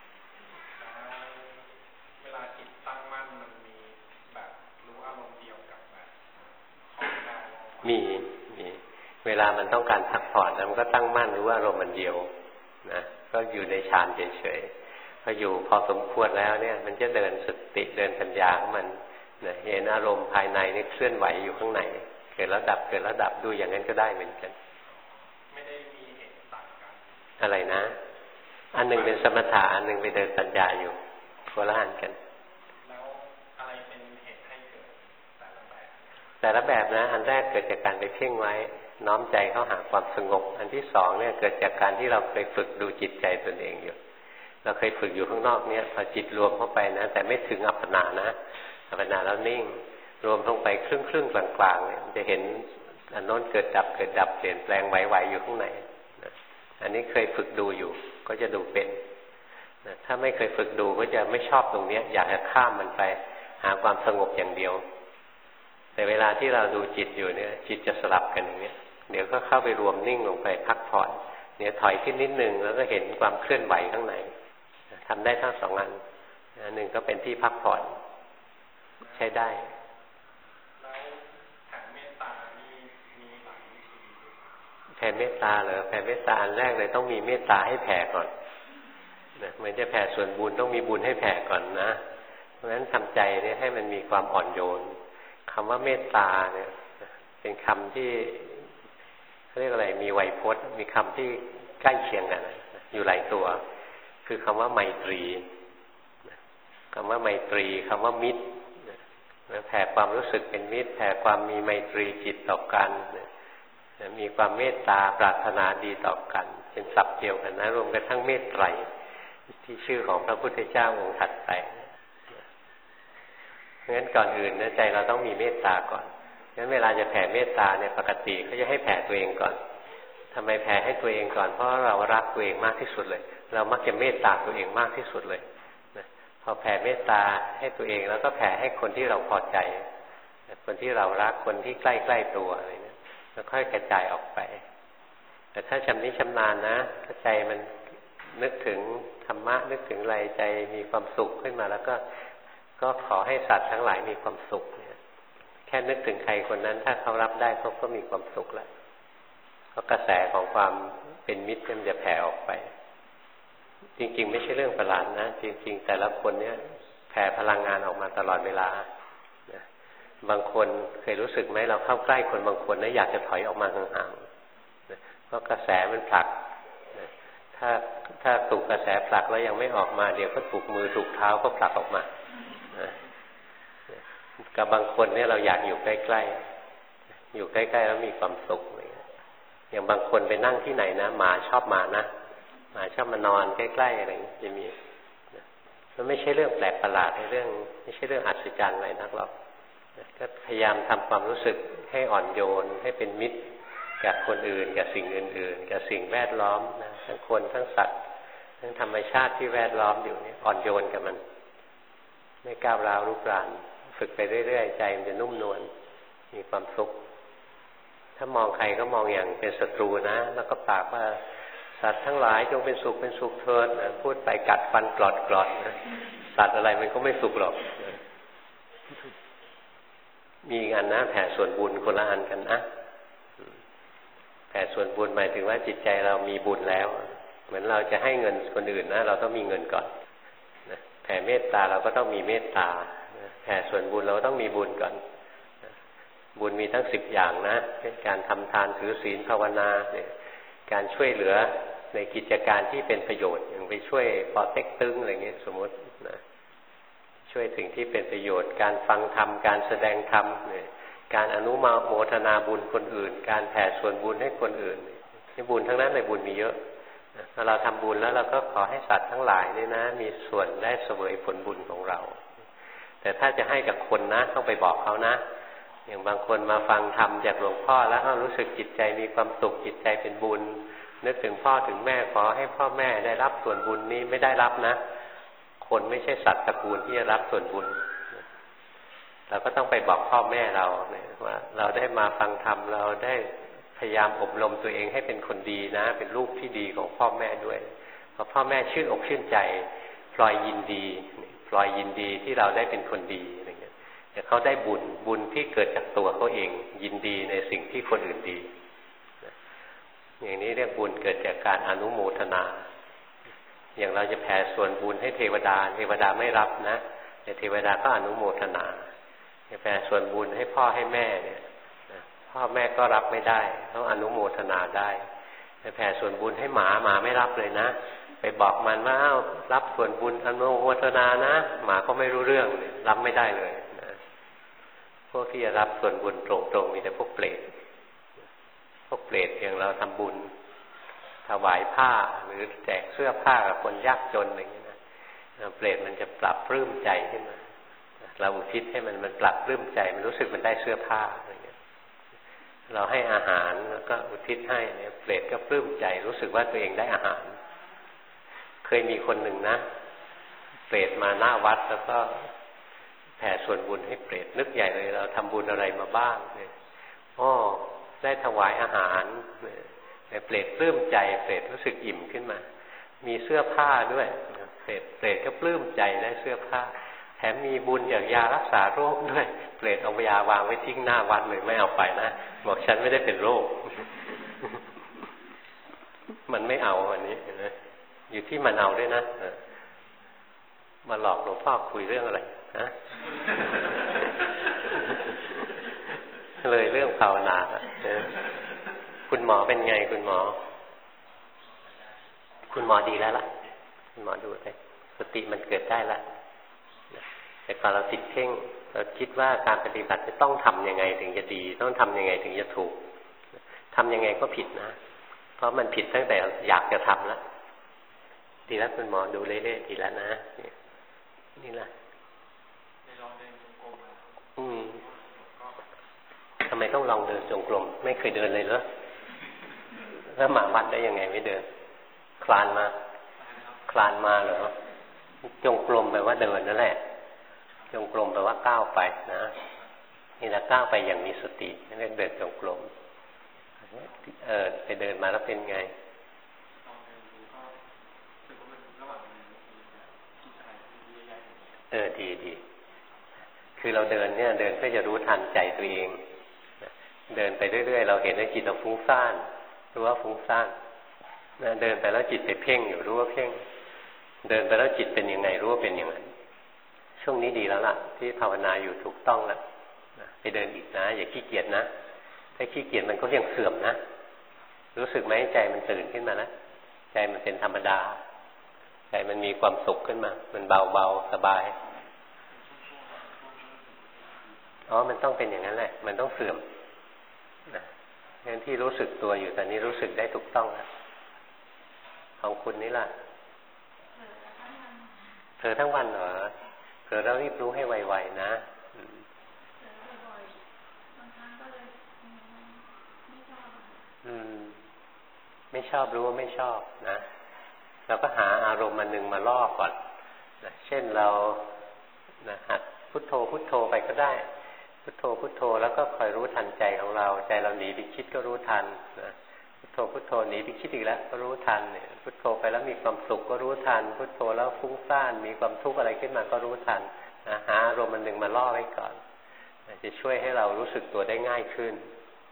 มีเวลามันต้องการพักผ่อนมันก็ตั้งมั่นรู้ว่าอารมณ์มันเดียวนะก็อยู่ในฌานเฉยๆพออยู่พอสมควรแล้วเนี่ยมันจะเดินสติเดินปัญญาของมันนะเห็นอารมณ์ภายในนี่เคลื่อนไหวอยู่ข้างในเกิดแล้วดับเกิดแล้วดับดูอย่างนั้นก็ได้เหมือนกันไม่ได้มีเหตุต่างกันอะไรนะอันหนึ่งเป็นสมถะอันหนึ่งไปเดินปัญญาอยู่คนละอันกันแล้วอะไรเป็นเหตุให้เกิดแต่ละแบบนะอันแรกเกิดจากการไปเพ่งไว้น้อมใจเข้าหาความสงบอันที่สองเนี่ยเกิดจากการที่เราเคยฝึกดูจิตใจตนเองอยู่เราเคยฝึกอยู่ข้างนอกเนี่ยพอจิตรวมเข้าไปนะแต่ไม่ถึงอัปปนานะอัปปนาแล้วนิ่งรวมลงไปครึ่งกลางๆเนี่ยจะเห็นอันโน้นเกิดดับเปลี่ยนแปลงไหวๆอยู่ข้างในอันนี้เคยฝึกดูอยู่ก็จะดูเป็นถ้าไม่เคยฝึกดูก็จะไม่ชอบตรงนี้อยากจะข้ามมันไปหาความสงบอย่างเดียวแต่เวลาที่เราดูจิตอยู่เนี่ยจิตจะสลับกันอย่างนี้เดี๋ยวก็เข้าไปรวมนิ่งลงไปพักผ่อนเนี่ยถอยขึ้นนิดนึงแล้วก็เห็นความเคลื่อนไหวข้างในทำได้ทั้งสองอันหนึ่งก็เป็นที่พักผ่อนใช้ได้แล้วแผ่เมตตามีหลายวิธีแผ่เมตตาเหรอแผ่เมตตาอันแรกเลยต้องมีเมตตาให้แผ่ก่อนนะเหมือนจะแผ่ส่วนบุญต้องมีบุญให้แผ่ก่อนนะเพราะฉะนั้นทำใจเนี่ยให้มันมีความอ่อนโยนคำว่าเมตตาเนี่ยเป็นคำที่เขาเรียกอะไรมีไวยพจน์มีคำที่ใกล้เคียงกันอยู่หลายตัวคือคำว่าไมตรีคำว่าไมตรีคำว่ามิตรแผ่ความรู้สึกเป็นมิตรแผ่ความมีไมตรีจิตต่อกันมีความเมตตาปรารถนาดีต่อกันเป็นศัพท์เดียวกันนะรวมกันทั้งเมตไตรที่ชื่อของพระพุทธเจ้าองค์ถัดไปเพราะฉะนั้นก่อนอื่นนะใจเราต้องมีเมตตาก่อนงั้นเวลาจะแผ่เมตตาเนี่ยปกติเขาจะให้แผ่ตัวเองก่อนทำไมแผ่ให้ตัวเองก่อนเพราะเรารักตัวเองมากที่สุดเลยเรามักจะเมตตาตัวเองมากที่สุดเลยนะพอแผ่เมตตาให้ตัวเองแล้วก็แผ่ให้คนที่เราพอใจคนที่เรารักคนที่ใกล้ๆตัวอะไรเนี่ยแล้วค่อยกระจายออกไปแต่ถ้าชำนิชำนาญนะถ้าใจมันนึกถึงธรรมะนึกถึงอะไรใจมีความสุขขึ้นมาแล้วก็ขอให้สัตว์ทั้งหลายมีความสุขเนี่ยแค่นึกถึงใครคนนั้นถ้าเขารับได้เขาก็มีความสุขแล้วเพราะกระแสของความเป็นมิตรมันจะแผ่ออกไปจริงๆไม่ใช่เรื่องประหลาดนะจริงๆแต่ละคนเนี่ยแผ่พลังงานออกมาตลอดเวลาบางคนเคยรู้สึกไหมเราเข้าใกล้คนบางคนนะอยากจะถอยออกมาห่างๆเพราะกระแสมันผลักถ้าถูกกระแสผลักแล้วยังไม่ออกมาเดี๋ยวก็ถูกมือถูกเท้าก็ผลักออกมากับบางคนเนี่ยเราอยากอยู่ใกล้ๆอยู่ใกล้ๆแล้วมีความสุขอย่างบางคนไปนั่งที่ไหนนะหมาชอบมานะหมาชอบมานอนใกล้ๆอะไรจะมีมันไม่ใช่เรื่องแปลกประหลาดไม่ใช่เรื่องอัศจรรย์อะไรนักหรอกก็พยายามทำความรู้สึกให้อ่อนโยนให้เป็นมิตรกับคนอื่นกับสิ่งอื่นๆกับสิ่งแวดล้อมนะทั้งคนทั้งสัตว์ทั้งธรรมชาติที่แวดล้อมอยู่นี่อ่อนโยนกับมันไม่ก้าวร้าวรุกรานฝึกไปเรื่อยๆใจมันจะนุ่มนวลมีความสุขถ้ามองใครก็มองอย่างเป็นศัตรูนะแล้วก็ปากว่าสัตว์ทั้งหลายจงเป็นสุขเถิดนะพูดไปกัดฟันกรอดนะสัตว์อะไรมันก็ไม่สุขหรอกมีงานนะแผ่ส่วนบุญคนละอันกันนะแผ่ส่วนบุญหมายถึงว่าจิตใจเรามีบุญแล้วเหมือนเราจะให้เงินคนอื่นนะเราต้องมีเงินก่อนแผ่เมตตาเราก็ต้องมีเมตตาแผ่ส่วนบุญเราต้องมีบุญก่อนบุญมีทั้ง10อย่างนะเช่นการทำทานถือศีลภาวนาเนี่ยการช่วยเหลือในกิจการที่เป็นประโยชน์อย่างไปช่วยปอเต็กตึงอะไรเงี้ยสมมตินะช่วยสิ่งที่เป็นประโยชน์การฟังธรรมการแสดงธรรมเนี่ยการอนุโมทนาบุญคนอื่นการแผ่ส่วนบุญให้คนอื่นนี่บุญทั้งนั้นเลยบุญมีเยอะพอเราทำบุญแล้วเราก็ขอให้สัตว์ทั้งหลายนี่นะมีส่วนได้เสวยผลบุญของเราแต่ถ้าจะให้กับคนนะต้องไปบอกเขานะอย่างบางคนมาฟังธรรมจากหลวงพ่อแล้วเขารู้สึกจิตใจมีความสุขจิตใจเป็นบุญนึกถึงพ่อถึงแม่ขอให้พ่อแม่ได้รับส่วนบุญนี้ไม่ได้รับนะคนไม่ใช่สัตว์ตระกูลที่จะรับส่วนบุญเราก็ต้องไปบอกพ่อแม่เราว่าเราได้มาฟังธรรมเราได้พยายามอบรมตัวเองให้เป็นคนดีนะเป็นลูกที่ดีของพ่อแม่ด้วยพอพ่อแม่ชื่นอกชื่นใจพลอยยินดีที่เราได้เป็นคนดีอะไรเงี้ยแต่เขาได้บุญที่เกิดจากตัวเขาเองยินดีในสิ่งที่คนอื่นดีอย่างนี้เรียกบุญเกิดจากการอนุโมทนาอย่างเราจะแผ่ส่วนบุญให้เทวดาไม่รับนะแต่เทวดาก็อนุโมทนาจะแผ่ส่วนบุญให้พ่อให้แม่เนี่ยพ่อแม่ก็รับไม่ได้ต้องอนุโมทนาได้จะแผ่ส่วนบุญให้หมาไม่รับเลยนะไปบอกมันว่ารับส่วนบุญอนุโมทนานะหมาก็ไม่รู้เรื่องรับไม่ได้เลยนะพวกที่จะรับส่วนบุญตรงๆมีแต่พวกเปรตอย่างเราทำบุญถวายผ้าหรือแจกเสื้อผ้ากับคนยากจนอะไรอย่างนี้นะเปรตมันจะปรับปลื้มใจขึ้นมาเราอุทิศให้มันปรับปลื้มใจมันรู้สึกมันได้เสื้อผ้าอะไรอย่างนี้เราให้อาหารแล้วก็อุทิศให้เนี่ยเปรตก็ปลื้มใจรู้สึกว่าตัวเองได้อาหารเคยมีคนหนึ่งนะเปรตมาหน้าวัดแล้วก็แผ่ส่วนบุญให้เปรตนึกใหญ่เลยเราทำบุญอะไรมาบ้างเนี่ยได้ถวายอาหารเปรตปลื้มใจเปรตรู้สึกอิ่มขึ้นมามีเสื้อผ้าด้วยเปรตก็ปลื้มใจได้เสื้อผ้าแถมมีบุญอย่างยารักษาโรคด้วยเปรตเอายาวางไว้ทิ้งหน้าวัดเลยไม่เอาไปนะบอกฉันไม่ได้เป็นโรค มันไม่เอาอันนี้นะอยู่ที่มันเอาด้วยนะมาหลอกหลวงพ่อคุยเรื่องอะไรนะ เลยเรื่องภาวนาคุณหมอเป็นไงคุณหมอดีแล้วล่ะคุณหมอดูเลยสติมันเกิดได้แล้วแต่ก่อนเราติดเพ่งเราคิดว่าการปฏิบัติจะต้องทำยังไงถึงจะดีต้องทำยังไงถึงจะถูกทำยังไงก็ผิดนะเพราะมันผิดตั้งแต่อยากจะทำแล้วดีแล้วคุณหมอดูเรื่อยๆดีแล้วนะนี่แหละทำไมต้องลองเดินจงกรมไม่เคยเดินเลยเหรอแล้วมาวัดได้ยังไงไม่เดินคลานมาเหรอจงกรมแปลว่าเดินนั่นแหละจงกรมแปลว่าก้าวไปนะนี่แหละก้าวไปอย่างมีสตินั่นเรียกเดินจงกรมไปเดินมาแล้วเป็นไงดีคือเราเดินเนี่ยเดินเพื่อจะรู้ทันใจตัวเองเดินไปเรื่อยๆเราเห็นว่าจิตเราฟุ้งซ่านรู้ว่าฟุ้งซ่านเดินไปแล้วจิตไปเพ่งอยู่รู้ว่าเพ่งเดินไปแล้วจิตเป็นยังไงรู้ว่าเป็นอย่างนั้นช่วงนี้ดีแล้วล่ะที่ภาวนาอยู่ถูกต้องแล้วไปเดินอีกนะอย่าขี้เกียจนะถ้าขี้เกียจมันก็ยังเสื่อมนะรู้สึกไหมใจมันตื่นขึ้นมานะใจมันเป็นธรรมดาใจมันมีความสุขขึ้นมามันเบาๆสบายมันต้องเป็นอย่างนั้นแหละมันต้องเสื่อมนะงั้นที่รู้สึกตัวอยู่ตอนนี้รู้สึกได้ถูกต้องแล้วของคุณนี่ล่ะเผลอทั้งวันเหรอเผลอเรารีบรู้ให้ไวๆนะไม่ชอบรู้ว่าไม่ชอบนะเราก็หาอารมณ์อันหนึ่งมาล่อก่อนนะเช่นเราหัดพุทโธไปก็ได้พุทโธแล้วก็คอยรู้ทันใจของเราใจเราหนีไปคิดก็รู้ทันนะพุทโธหนีไปคิดอีกแล้วก็รู้ทันเนี่ยพุทโธไปแล้วมีความสุขก็รู้ทันพุทโธแล้วฟุ้งซ่านมีความทุกข์อะไรขึ้นมาก็รู้ทันนะหาอารมณ์อันหนึ่งมาล่อไว้ก่อนจะช่วยให้เรารู้สึกตัวได้ง่ายขึ้น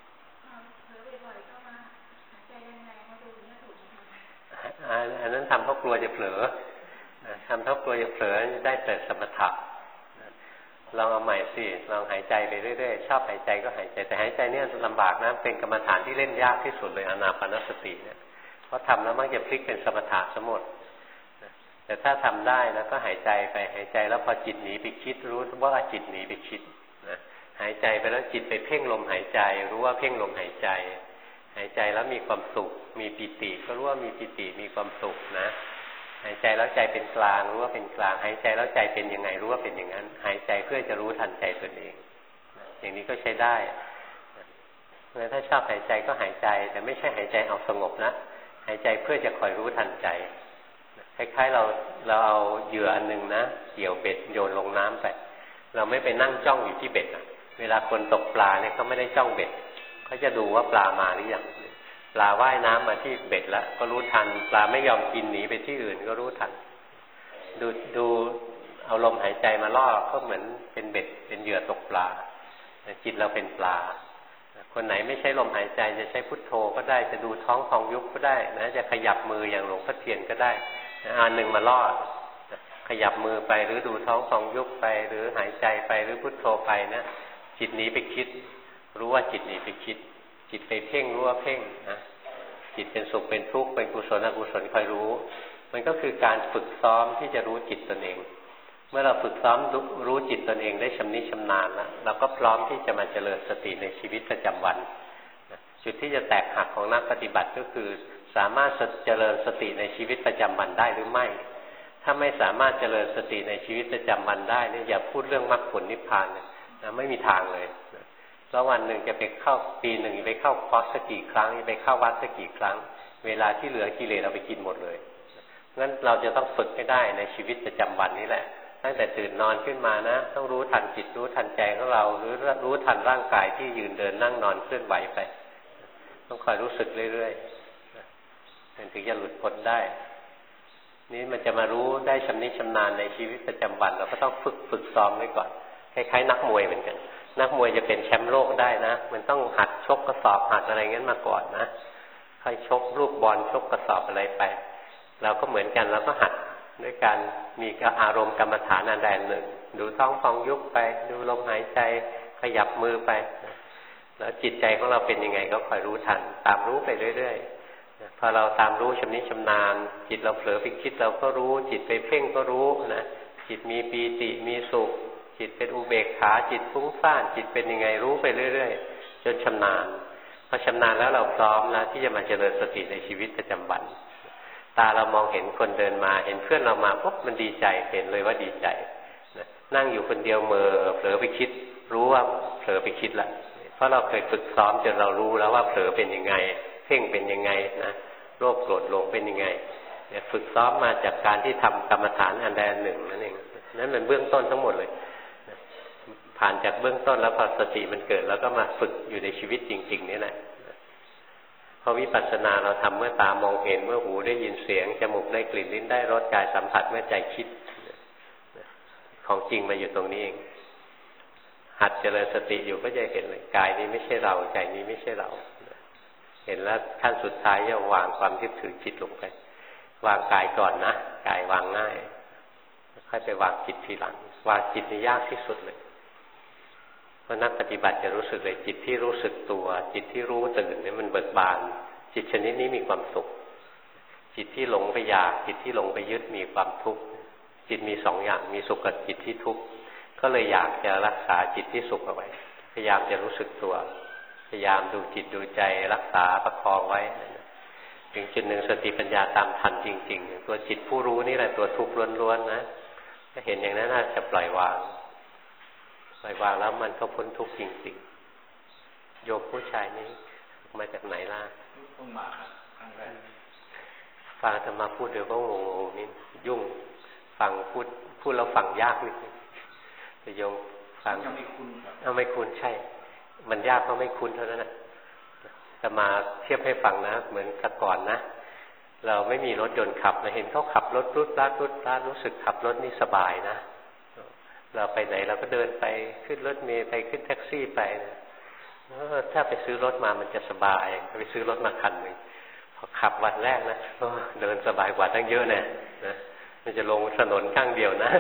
อันนั้นทำเพราะกลัวจะเผลอทำเพราะกลัวจะเผลอได้แต่สมถะลองเอาใหม่สิลองหายใจไปเรื่อยๆชอบหายใจก็หายใจแต่หายใจเนี่ยลำบากนะเป็นกรรมฐานที่เล่นยากที่สุดเลยอานาปานสติเนี่ยเพราะทำแล้วมักจะพลิกเป็นสมถะซะหมดแต่ถ้าทำได้แล้วก็หายใจไปหายใจแล้วพอจิตหนีไปคิดรู้ว่าจิตหนีไปคิดนะหายใจไปแล้วจิตไปเพ่งลมหายใจรู้ว่าเพ่งลมหายใจหายใจแล้วมีความสุขมีปิติก็รู้ว่ามีปิติมีความสุขนะหายใจแล้วใจเป็นกลางรู้ว่าเป็นกลางหายใจแล้วใจเป็นยังไงรู้ว่าเป็นอย่างนั้นหายใจเพื่อจะรู้ทันใจตนเองอย่างนี้ก็ใช้ได้เพราะถ้าชอบหายใจก็หายใจแต่ไม่ใช่หายใจเอาสงบนะหายใจเพื่อจะคอยรู้ทันใจคล้ายๆเราเอาเหยื่ออันนึงนะเกี่ยวเบ็ดโยนลงน้ำไปเราไม่ไปนั่งจ้องอยู่ที่เบ็ดเวลาคนตกปลาเนี่ยเขาไม่ได้จ้องเบ็ดเขาจะดูว่าปลามาหรือยังปลาว่ายน้ำมาที่เบ็ดแล้วก็รู้ทันปลาไม่ยอมกินหนีไปที่อื่นก็รู้ทันดูเอาลมหายใจมาล่อก็เหมือนเป็นเบ็ดเป็นเหยื่อตกปลาจิตเราเป็นปลาคนไหนไม่ใช้ลมหายใจจะใช้พุทโธก็ได้จะดูท้องพองยุบก็ได้นะจะขยับมืออย่างหลวงพ่อเทียนก็ได้อันหนึ่งมาล่อขยับมือไปหรือดูท้องพองยุบไปหรือหายใจไปหรือพุทโธไปนะจิตหนีไปคิดรู้ว่าจิตหนีไปคิดจิตไปเพ่งรู้ว่าเพ่งนะจิตเป็นสุขเป็นทุกข์เป็นกุศลอกุศลคอยรู้มันก็คือการฝึกซ้อมที่จะรู้จิตตนเองเมื่อเราฝึกซ้อมรู้จิตตนเองได้ชำนิชำนาญแล้วเราก็พร้อมที่จะมาเจริญสติในชีวิตประจำวันจุดที่จะแตกหักของนักปฏิบัติก็คือสามารถเจริญสติในชีวิตประจำวันได้หรือไม่ถ้าไม่สามารถเจริญสติในชีวิตประจำวันได้เนี่ยอย่าพูดเรื่องมรรคผลนิพพานนะไม่มีทางเลยแล้ววันหนึ่งจะไปเข้าปีหนึ่งไปเข้าคอร์สสักกี่ครั้งไปเข้าวัดสักกี่ครั้งเวลาที่เหลือกิเลสเอาไปกินหมดเลยงั้นเราจะต้องฝึกให้ได้ในชีวิตประจำวันนี้แหละตั้งแต่ตื่นนอนขึ้นมานะต้องรู้ทันจิตรู้ทันใจของเราหรือรู้ทันร่างกายที่ยืนเดินนั่งนอนเคลื่อนไหวไปต้องคอยรู้สึกเรื่อยๆถึงจะหลุดพ้นได้นี้มันจะมารู้ได้ชำนิชำนาญในชีวิตประจำวันเราก็ต้องฝึกซ้อมไว้ก่อนคล้ายๆนักมวยเหมือนกันนักมวยจะเป็นแชมป์โลกได้นะมันต้องหัดชกกระสอบหัดอะไรงั้นมาก่อนนะค่อยชกลูกบอลชกกระสอบอะไรไปเราก็เหมือนกันเราก็หัดด้วยการมีอารมณ์กรรมฐานอันใดหนึ่งดูท้องฟองยุบไปดูลมหายใจขยับมือไปแล้วจิตใจของเราเป็นยังไงก็คอยรู้ทันตามรู้ไปเรื่อยๆพอเราตามรู้ชำนิชำนาญจิตเราเผลอไปคิดเราก็รู้จิตไปเพ่งก็รู้นะจิตมีปีติมีสุขจิตเป็นอุเบกขาจิตฟุ้งซ่านจิตเป็นยังไงรู้ไปเรื่อยๆจนชำนาญพอชำนาญแล้วเราพร้อมนะที่จะมาเจริญสติในชีวิตประจำวันตาเรามองเห็นคนเดินมาเห็นเพื่อนเรามาปุ๊บมันดีใจเห็นเลยว่าดีใจนั่งอยู่คนเดียวเผลอไปคิดรู้ว่าเผลอไปคิดละเพราะเราเคยฝึกซ้อมจนเรารู้แล้วว่าเผลอเป็นยังไงเพ่งเป็นยังไงนะโลภโกรธหลงเป็นยังไงเนี่ยฝึกซ้อมมาจากการที่ทำกรรมฐานอันใดอันหนึ่งนั่นเองนั่นเป็นเบื้องต้นทั้งหมดเลยผ่านจากเบื้องต้นแล้วพอสติมันเกิดแล้วก็มาฝึกอยู่ในชีวิตจริงๆนี่แหละพอวิปัสสนาเราทำเมื่อตามองเห็นเมื่อหูได้ยินเสียงจมูกได้กลิ่นลิ้นได้รสกายสัมผัสเมื่อใจคิดของจริงมาอยู่ตรงนี้เองหัดเจริญสติอยู่ก็จะเห็นเลยกายนี้ไม่ใช่เราใจนี้ไม่ใช่เราเห็นแล้วขั้นสุดท้ายจะวางความยึดถือจิตลงไปวางกายก่อนนะกายวางง่ายค่อยไปวางจิตทีหลังวางจิตนี่ยากที่สุดเลยเพราะนักปฏิบัติจะรู้สึกเลยจิตที่รู้สึกตัวจิตที่รู้ตื่นเนี่ยมันเบิกบานจิตชนิดนี้มีความสุขจิตที่หลงไปอยากจิตที่หลงไปยึดมีความทุกข์จิตมีสองอย่างมีสุขกับจิตที่ทุกข์ก็เลยอยากจะรักษาจิตที่สุขเอาไว้พยายามจะรู้สึกตัวพยายามดูจิตดูใจรักษาประคองไว้ถึงจุดหนึ่งสติปัญญาตามทันจริงๆตัวจิตผู้รู้นี่แหละตัวทุกข์ล้วนๆนะถ้าเห็นอย่างนั้นน่าจะปล่อยวางแล้วมันก็พ้นทุกข์จริงๆโยมผู้ชายนี้มาจากไหนล่ะเพิ่งมาครับครั้งแรกฟังธรรมะพูดเดี๋ยวก็งงนี่ยุ่งฟังพูดแล้วฟังยากนิดนึงแต่โยมฟังยังไม่คุ้นครับไม่คุ้นใช่มันยากเพราะไม่คุ้นเท่านั้นนะแต่มาเทียบให้ฟังนะเหมือนแต่ก่อนนะเราไม่มีรถยนต์ขับเราเห็นเขาขับรถรุดราดรู้สึกขับรถนี่สบายนะเราไปไหนเราก็เดินไปขึ้นรถเมล์ไปขึ้นแท็กซี่ไปถ้าไปซื้อรถมามันจะสบายไปซื้อรถมาคันหนึ่งพอขับวันแรกนะเดินสบายกว่าตั้งเยอะนะมันจะลงถนนข้างเดียวนะ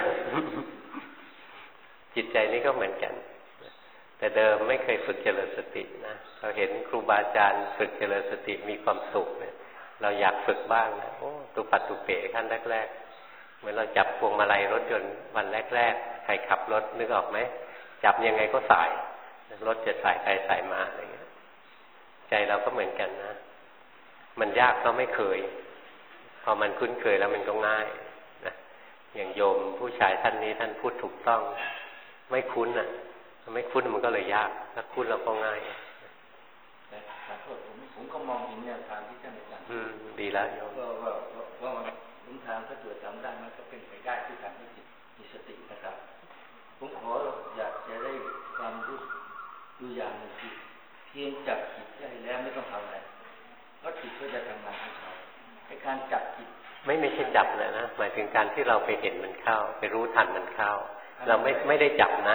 จิตใจนี่ก็เหมือนกันแต่เดิมไม่เคยฝึกเจริญสตินะเราเห็นครูบาอาจารย์ฝึกเจริญสติมีความสุขเนี่ยเราอยากฝึกบ้างนะตุปัตตุเป๋ขั้นแรกๆเหมือนเราจับพวงมาลัยรถยนต์วันแรกๆใครขับรถนึกออกไหมจับยังไงก็สายรถจะสายไปสายมาอะไรเงี้ยใจเราก็เหมือนกันนะมันยากเพราะไม่เคยพอมันคุ้นเคยแล้วมันก็ง่ายนะอย่างโยมผู้ชายท่านนี้ท่านพูดถูกต้องไม่คุ้นไม่คุ้นมันก็เลยยากถ้าคุ้นเราก็ง่ายแต่ผมก็มองเห็นแนวทางที่ท่านอาจารย์ดีแล้วโยมว่ามันลุงทางถ้าเกิดจำได้มันก็เป็นไปได้ที่ทำให้จิตมีสตินะครับผมขออยากจะได้ความรู้ดูอย่างหนึ่งคือเพียงจับจิตได้แล้วไม่ต้องทำอะไรก็จิตก็จะทำงานของเขาในการจับจิตไม่ใช่จับเลยนะหมายถึงการที่เราไปเห็นมันเข้าไปรู้ทันมันเข้าเราไม่ได้จับนะ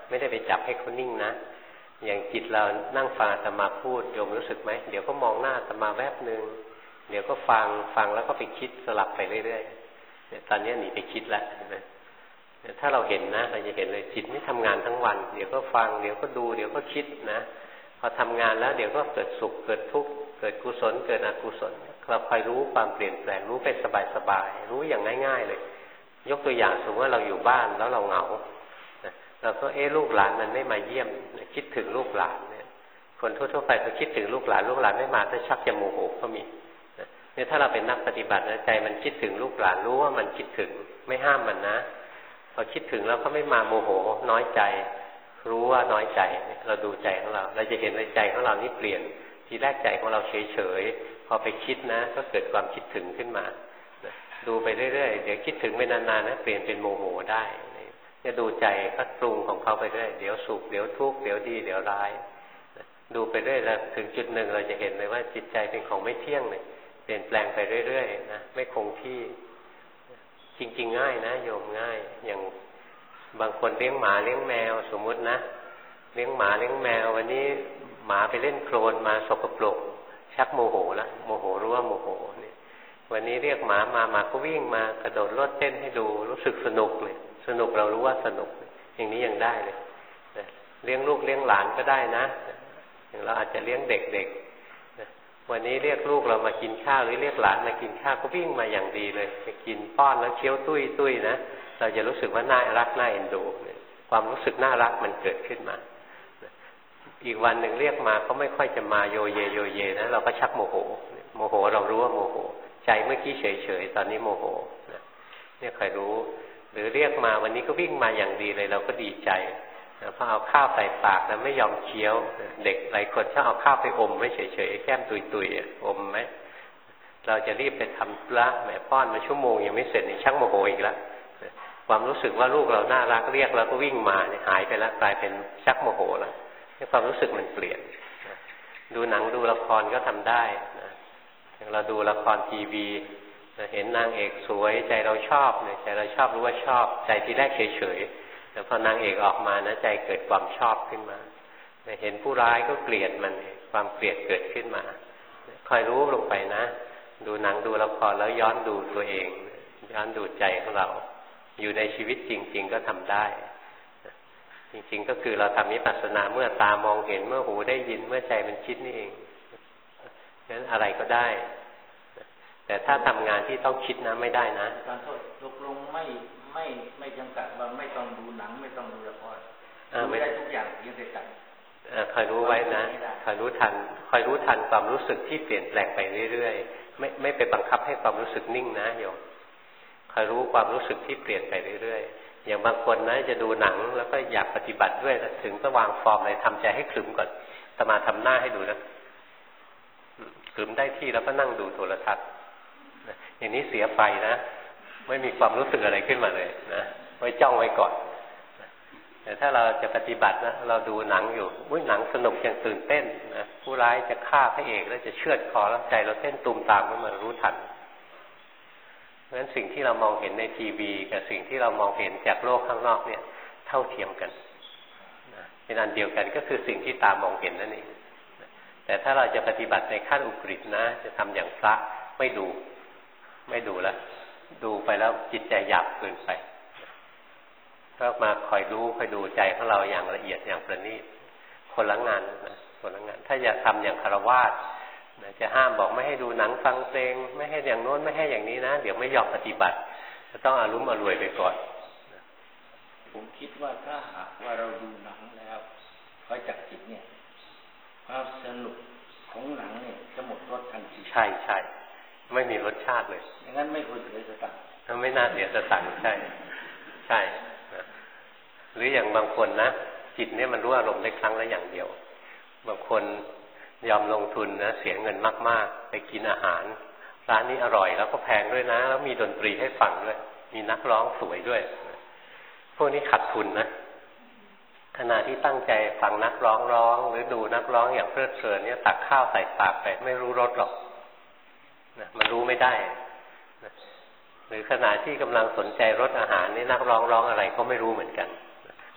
ไม่ได้ไปจับให้เขานิ่งนะอย่างจิตเรานั่งฟังอาตมาพูดโยมรู้สึกไหมเดี๋ยวก็มองหน้าอาตมาแวบนึงเดี๋ยวก็ฟังแล้วก็ไปคิดสลับไปเรื่อยๆเนี่ยตอนนี้หนีไปคิดแล้วเห็นไหมถ้าเราเห็นนะเราจะเห็นเลยจิตไม่ทำงานทั้งวันเดี๋ยวก็ฟังเดี๋ยวก็ดูเดี๋ยวก็คิดนะพอทำงานแล้วเดี๋ยวก็เกิดสุขเกิดทุกข์เกิดกุศลเกิดอกุศลเราคอยรู้ความเปลี่ยนแปลงรู้ไปสบายๆรู้อย่างง่ายๆเลยยกตัวอย่างสมมติว่าเราอยู่บ้านแล้วเราเหงาเราก็ลูกหลานมันไม่มาเยี่ยมคิดถึงลูกหลานเนี่ยคนทั่วๆไปเขาคิดถึงลูกหลานไม่มาถ้าชักจะโมโหก็มีเนี่ยถ้าเราเป็นนักปฏิบัตินะใจมันคิดถึงลูกหลานรู้ว่ามันคิดถึงไม่ห้ามมันนะพอคิดถึงแล้วก็ไม่มาโมโหน้อยใจรู้ว่าน้อยใจเราดูใจของเราจะเห็นในใจของเรานี่เปลี่ยนทีแรกใจของเราเฉยๆพอไปคิดนะก็เกิดความคิดถึงขึ้นมาดูไปเรื่อยๆเดี๋ยวคิดถึงไปนานๆนะเปลี่ยนเป็นโมโหได้จะดูใจก็ปรุงของเขาไปเรื่อยเดี๋ยวสุขเดี๋ยวทุกข์เดี๋ยวดีเดี๋ยวร้ายดูไปเรื่อยแล้วถึงจุดหนึ่งเราจะเห็นเลยว่าจิตใจเป็นของไม่เที่ยงเลยเปลี่ยนแปลงไปเรื่อยๆนะไม่คงที่จริงๆง่ายนะโยมง่ายอย่างบางคนเลี้ยงหมาเลี้ยงแมวสมมุตินะเลี้ยงหมาเลี้ยงแมววันนี้หมาไปเล่นโคลนมาสกปรกชักโมโหละโมโหรู้ว่าโมโหเนี่ยวันนี้เรียกหมาก็วิ่งมากระโดดโลดเต้นให้ดูรู้สึกสนุกเลยสนุกเรารู้ว่าสนุกอย่างนี้ยังได้เลยเลี้ยงลูกเลี้ยงหลานก็ได้นะอย่างเราอาจจะเลี้ยงเด็กๆวันนี้เรียกลูกเรามากินข้าวหรือเรียกหลานมากินข้าวก็วิ่งมาอย่างดีเลยไปกินป้อนแล้วเคี้ยวตุ้ยนะเราจะรู้สึกว่าน่ารักน่าเอ็นดูความรู้สึกน่ารักมันเกิดขึ้นมาอีกวันหนึ่งเรียกมาก็ไม่ค่อยจะมาโยเยนะเราก็ชักโมโหเรารู้ว่าโมโหใจเมื่อกี้เฉยๆตอนนี้โมโหเนี่ยใครรู้หรือเรียกมาวันนี้ก็วิ่งมาอย่างดีเลยเราก็ดีใจพอเอาข้าวใส่ปากแล้วไม่ยอมเคี้ยวเด็กหลายคนชอบเอาข้าวไปอมไม่เฉยๆแก้มตุยๆอมไหมเราจะรีบไปทำละแม่ป้อนมาชั่วโมงยังไม่เสร็จนี่ชักโมโหอีกแล้วความรู้สึกว่าลูกเราน่ารักเรียกแล้วก็วิ่งมาเนี่ยหายไปแล้วกลายเป็นชักโมโหแล้วความรู้สึกมันเปลี่ยนดูหนังดูละครก็ทำได้เราดูละครทีวีเห็นนางเอกสวยใจเราชอบเนี่ยใจเราชอบรู้ว่าชอบใจที่แรกเฉยๆแต่พอนางเอกออกมานะใจเกิดความชอบขึ้นมาเห็นผู้ร้ายก็เกลียดมันความเกลียดเกิดขึ้นมาคอยรู้ลงไปนะดูหนังดูละครแล้วย้อนดูตัวเองย้อนดูใจของเราอยู่ในชีวิตจริงๆก็ทำได้จริงๆก็คือเราทำวิปัสสนาเมื่อตามองเห็นเมื่อหูได้ยินเมื่อใจมันคิดนี่เองงั้นอะไรก็ได้แต่ถ้าทำงานที่ต้องคิดนะไม่ได้นะการโทษตกลงไม่จำกัดว่าไม่ต้องดูหนังไม่ต้องดูละครไม่ได้ทุกอย่างยังจะจัดคอยรู้ไว้นะคอยรู้ทันความรู้สึกที่เปลี่ยนแปลงไปเรื่อยๆไม่ไปบังคับให้ความรู้สึกนิ่งนะโยมคอยรู้ความรู้สึกที่เปลี่ยนไปเรื่อยๆอย่างบางคนนะจะดูหนังแล้วก็อยากปฏิบัติด้วยถึงต้องวางฟอร์มเลยทำใจให้ขรึมก่อนอาตมาทำหน้าให้ดูนะขรึมได้ที่แล้วก็นั่งดูโทรทัศน์อย่างนี้เสียไฟนะไม่มีความรู้สึกอะไรขึ้นมาเลยนะไว้จ้องไว้ก่อนแต่ถ้าเราจะปฏิบัตินะเราดูหนังอยู่หนังสนุกอย่างตื่นเต้นนะผู้ร้ายจะฆ่าพระเอกแล้วจะเชือดคอแล้วใจเราเต้นตูมตามขึ้นมารู้ทันเพราะฉะนั้นสิ่งที่เรามองเห็นในทีวีกับสิ่งที่เรามองเห็นจากโลกข้างนอกเนี่ยเท่าเทียมกันเป็นอันเดียวกันก็คือสิ่งที่ตามองเห็นนั่นเองแต่ถ้าเราจะปฏิบัติในขั้นอุกฤษนะจะทำอย่างพระไม่ดูแล้วดูไปแล้วจิตใจหยาบเกินไปก็มาคอยรู้คอยดูใจของเราอย่างละเอียดอย่างประณีตคนละงานนะคนละงานถ้าอยากทำอย่างฆราวาสจะห้ามบอกไม่ให้ดูหนังฟังเพลงไม่ให้อย่างโน้นไม่ให้อย่างนี้นะเดี๋ยวไม่ยอมปฏิบัติจะต้องอารุ่มอร่วยไปก่อนผมคิดว่าถ้าหากว่าเราดูหนังแล้วคอยจับจิตเนี่ยความสนุกของหนังเนี่ยจะหมดรสทันทีใช่ไม่มีรสชาติเลยอย่างนั้นไม่ควรเสียสตังค์ไม่น่าเสียสตังค์ใช่หรืออย่างบางคนนะจิตเนี่ยมันรู้อารมณ์ได้ครั้งละอย่างเดียวบางคนยอมลงทุนนะเสียเงินมากๆไปกินอาหารร้านนี้อร่อยแล้วก็แพงด้วยนะแล้วมีดนตรีให้ฟังด้วยมีนักร้องสวยด้วยพวกนี้ขาดทุนนะขณะที่ตั้งใจฟังนักร้องหรือดูนักร้องอย่างเพลิดเพลินเนี่ยตักข้าวใส่ปากไปไม่รู้รสหรอกมันรู้ไม่ได้หรือขณะที่กำลังสนใจรสอาหารนี่นักร้องอะไรก็ไม่รู้เหมือนกัน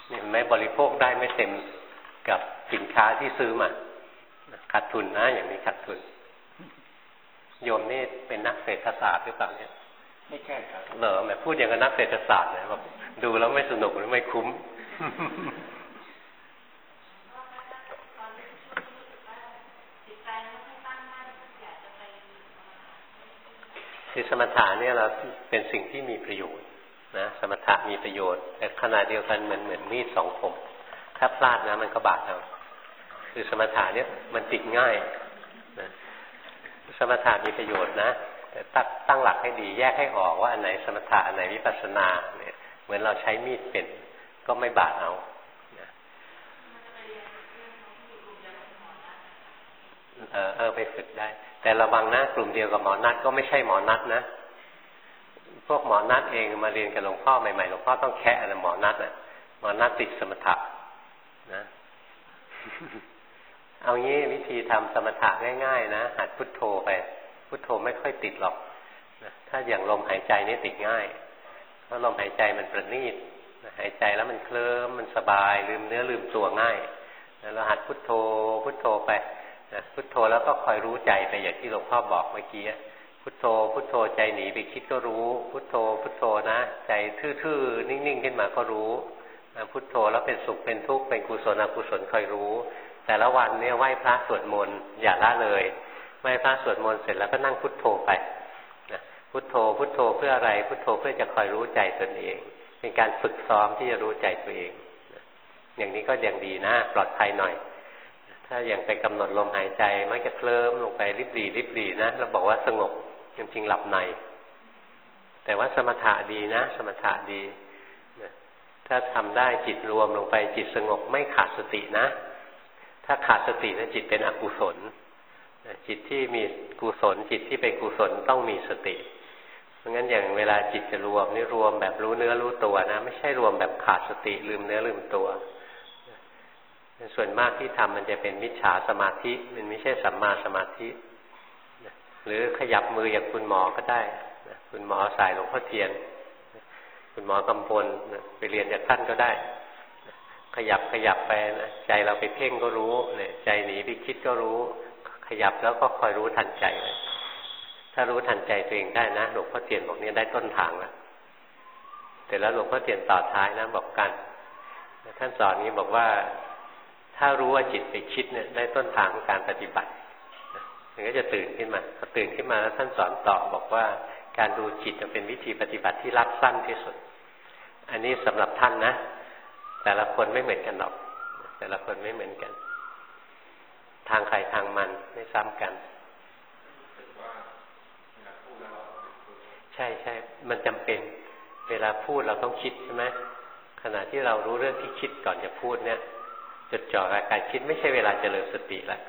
นี่ไม่บริโภคได้ไม่เต็มกับสินค้าที่ซื้อมาขาดทุนนะอย่างนี้ขาดทุนโยมนี่เป็นนักเศรษฐศาสตร์หรือเปล่าเนี่ยไม่ใช่ครับเหรอแม่พูดอย่างกับนักเศรษฐศาสตร์นะแบบดูแล้วไม่สนุกหรือไม่คุ้มคือสมถะเนี่ยเราเป็นสิ่งที่มีประโยชน์นะสมถะมีประโยชน์แต่ขณะเดียวกันเหมือนมีดสองคมถ้าพลาดนะมันก็บาดเอาคือสมถะเนี่ยมันติดง่ายนะสมถะมีประโยชน์นะแต่ตั้งหลักให้ดีแยกให้ออกว่าอันไหนสมถะอันไหนวิปัสสนาเนี่ยเหมือนเราใช้มีดเป็นก็ไม่บาดเอานะไปฝึกได้แต่ระวังนะกลุ่มเดียวกับหมอนัทก็ไม่ใช่หมอนัทนะพวกหมอนัทเองมาเรียนกับหลวงพ่อใหม่ๆหลวงพ่อต้องแคะนะหมอนัทหมอนัทติดสมถะนะ เอางี้วิธีทำสมถะง่ายๆนะหัดพุทโธไปพุทโธไม่ค่อยติดหรอกนะถ้าอย่างลมหายใจนี่ติดง่ายเพราะลมหายใจมันประณีตหายใจแล้วมันเคลิ้มมันสบายลืมเนื้อลืมตัวง่ายเราหัดพุทโธพุทโธไปนะพุทโธแล้วก็คอยรู้ใจไปอย่างที่หลวงพ่อบอกเมื่อกี้พุทโธพุทโธใจหนีไปคิดก็รู้พุทโธพุทโธนะใจทื่อๆนิ่งๆขึ้นมาก็รู้พุทโธแล้วเป็นสุขเป็นทุกข์เป็นกุศลอกุศลคอยรู้แต่ละวันเนี่ยไหว้พระสวดมนต์อย่าละเลยไหว้พระสวดมนต์เสร็จแล้วก็นั่งพุทโธไปนะพุทโธพุทโธเพื่ออะไรพุทโธเพื่อจะคอยรู้ใจตนเองเป็นการฝึกซ้อมที่จะรู้ใจตัวเองอย่างนี้ก็ยังดีนะปลอดภัยหน่อยถ้าอย่างไปกำหนดลมหายใจมักจะเคลิ้มลงไปริบหรี่นะเราบอกว่าสงบจริงๆหลับในแต่ว่าสมถะดีนะสมถะดีถ้าทำได้จิตรวมลงไปจิตสงบไม่ขาดสตินะถ้าขาดสตินะจิตเป็นอกุศลจิตที่มีกุศลจิตที่เป็นกุศลต้องมีสติเพราะงั้นอย่างเวลาจิตจะรวมนี่รวมแบบรู้เนื้อรู้ตัวนะไม่ใช่รวมแบบขาดสติลืมเนื้อลืมตัวส่วนมากที่ทำมันจะเป็นมิจฉาสมาธิมันไม่ใช่สัมมาสมาธิหรือขยับมืออย่างคุณหมอก็ได้คุณหมอสายหลวงพ่อเทียนคุณหมอกำพลไปเรียนจากท่านก็ได้ขยับไปนะใจเราไปเพ่งก็รู้เนี่ยใจหนีไปคิดก็รู้ขยับแล้วก็คอยรู้ทันใจเลยถ้ารู้ทันใจตัวเองได้นะหลวงพ่อเทียนบอกเนี่ยได้ต้นทางแล้วแต่แล้วหลวงพ่อเทียนต่อท้ายนะบอกกันท่านสอนนี้บอกว่าถ้ารู้ว่าจิตไปคิดเนี่ยได้ต้นทางของการปฏิบัติมันก็จะตื่นขึ้นมาพอตื่นขึ้นมาแล้วท่านสอนต่อบอกว่าการดูจิตเป็นวิธีปฏิบัติที่ลัดสั้นที่สุดอันนี้สำหรับท่านนะแต่ละคนไม่เหมือนกันหรอกแต่ละคนไม่เหมือนกันทางใครทางมันไม่ซ้ำกันใช่มันจำเป็นเวลาพูดเราต้องคิดใช่ไหมขณะที่เรารู้เรื่องที่คิดก่อนจะพูดเนี่ยจดจ่อกับการคิดไม่ใช่เวลาเจริญสติละ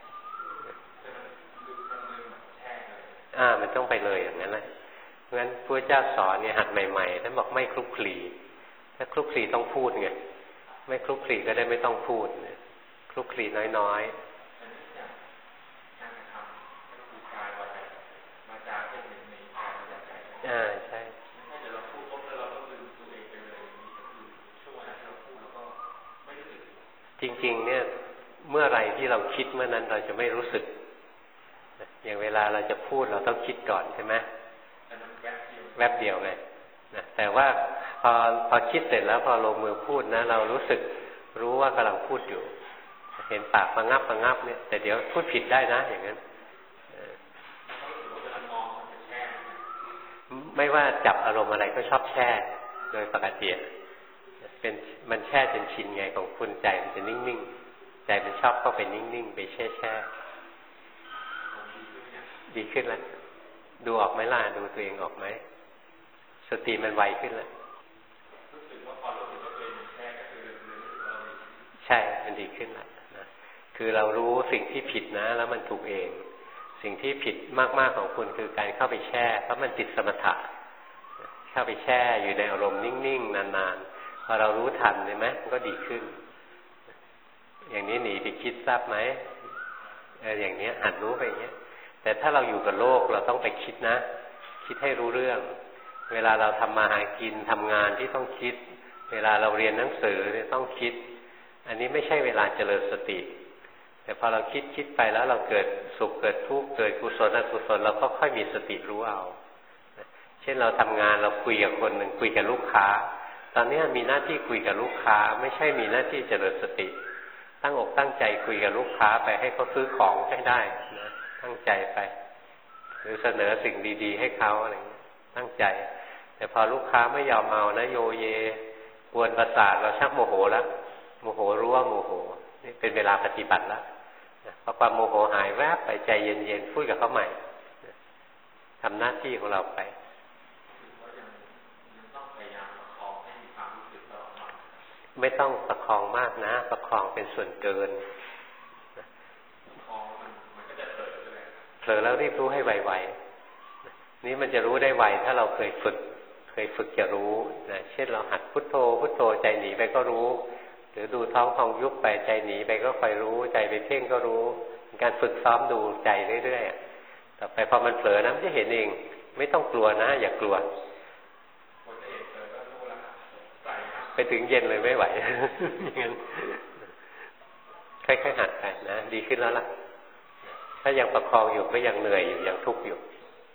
มันต้องไปเลยอย่างนั้นแหละเพราะฉะนั้นพระเจ้าสอนเนี่ยหัดใหม่ๆท่านบอกไม่คลุกคลีถ้าคลุกคลีต้องพูดไงไม่คลุกคลีก็ได้ไม่ต้องพูดคลุกคลีน้อยๆใช่จริงๆเนี่ยเมื่อไรที่เราคิดเมื่อนั้นเราจะไม่รู้สึกอย่างเวลาเราจะพูดเราต้องคิดก่อนใช่ไหมแวบเดียวไงนะแต่ว่าพอคิดเสร็จแล้วพอลงมือพูดนะเรารู้ว่ากำลังพูดอยู่เห็นปากระงับเนี่ยแต่เดี๋ยวพูดผิดได้นะอย่างนั้นไม่ว่าจับอารมณ์อะไรก็ชอบแช่โดยปกติมันแช่จนชินไงของคุณใจมันจะนิ่งๆใจมันชอบเข้าไปนิ่งๆไปแช่ดีขึ้นแล้วดูออกไหมล่ะดูตัวเองออกไหมสติมันไวขึ้นแล้วใช่มันดีขึ้นแล้วนะคือเรารู้สิ่งที่ผิดนะแล้วมันถูกเองสิ่งที่ผิดมากๆของคุณคือการเข้าไปแช่เพราะมันติดสมถะเข้าไปแช่อยู่ในอารมณ์นิ่งๆนานๆพอเรารู้ทันใช่ไหมมันก็ดีขึ้นอย่างนี้หนีไปคิดทราบไหมอย่างนี้หัดรู้ไปอย่างนี้แต่ถ้าเราอยู่กับโลกเราต้องไปคิดนะคิดให้รู้เรื่องเวลาเราทำมาหากินทำงานที่ต้องคิดเเวลาเราเรียนหนังสือเนี่ยต้องคิดอันนี้ไม่ใช่เวลาเจริญสติแต่พอเราคิดไปแล้วเราเกิดสุขเกิดทุกข์เกิดกุศลอกุศลเราก็ค่อยมีสติรู้เอาเช่นเราทำงานเราคุยกับคนหนึ่งคุยกับลูกค้าตอนนี้มีหน้าที่คุยกับลูกค้าไม่ใช่มีหน้าที่เจริญสติตั้งอกตั้งใจคุยกับลูกค้าไปให้เขาซื้อของให้ได้นะตั้งใจไปหรือเสนอสิ่งดีๆให้เขาอะไรอย่างนี้ตั้งใจแต่พอลูกค้าไม่ยอมเอานะโยเยกวนประสาทเราชักโมโหแล้วโมโหรู้ว่าโมโหนี่เป็นเวลาปฏิบัติแล้วพอความโมโหหายแวบไปใจเย็นๆพูดกับเขาใหม่ทำหน้าที่ของเราไปไม่ต้องประคองมากนะประคองเป็นส่วนเกินเผลอแล้วรีบรู้ให้ไวๆนี่มันจะรู้ได้ไวถ้าเราเคยฝึกจะรู้นะเช่นเราหัดพุทโธพุทโธใจหนีไปก็รู้หรือดูท้องพองยุบไปใจหนีไปก็คอยรู้ใจไปเพ่งก็รู้การฝึกซ้อมดูใจเรื่อยๆต่อไปพอมันเผลอนะมันจะเห็นเองไม่ต้องกลัวนะอย่ากลัวไปถึงเย็นเลยไม่ไหวงั้นค่อยๆหัดไปนะดีขึ้นแล้วล่ะถ้ายังประคองอยู่ก็ยังเหนื่อยอยู่ยังทุกข์อยู่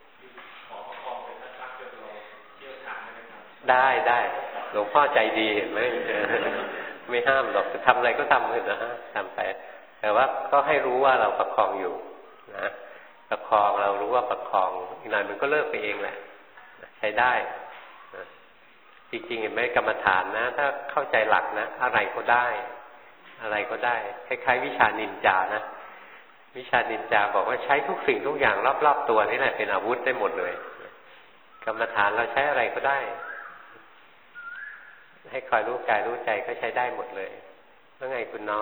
ได้หลวงพ่อใจดีเห็นไหมไม่ห้ามหรอกจะทำอะไรก็ทำเลยนะทำไปแต่ว่าก็ให้รู้ว่าเราประคองอยู่นะประคองเรารู้ว่าประคองอีกหน่อยมันก็เลิกไปเองแหละใช้ได้จริงๆเห็นไหมกรรมฐานนะถ้าเข้าใจหลักนะอะไรก็ได้คล้ายๆวิชานินจานะวิชานินจาบอกว่าใช้ทุกสิ่งทุกอย่างรอบๆตัวนี่แหละเป็นอาวุธได้หมดเลยกรรมฐานเราใช้อะไรก็ได้ให้คอยรู้กายรู้ใจก็ใช้ได้หมดเลยว่าไงคุณน้อง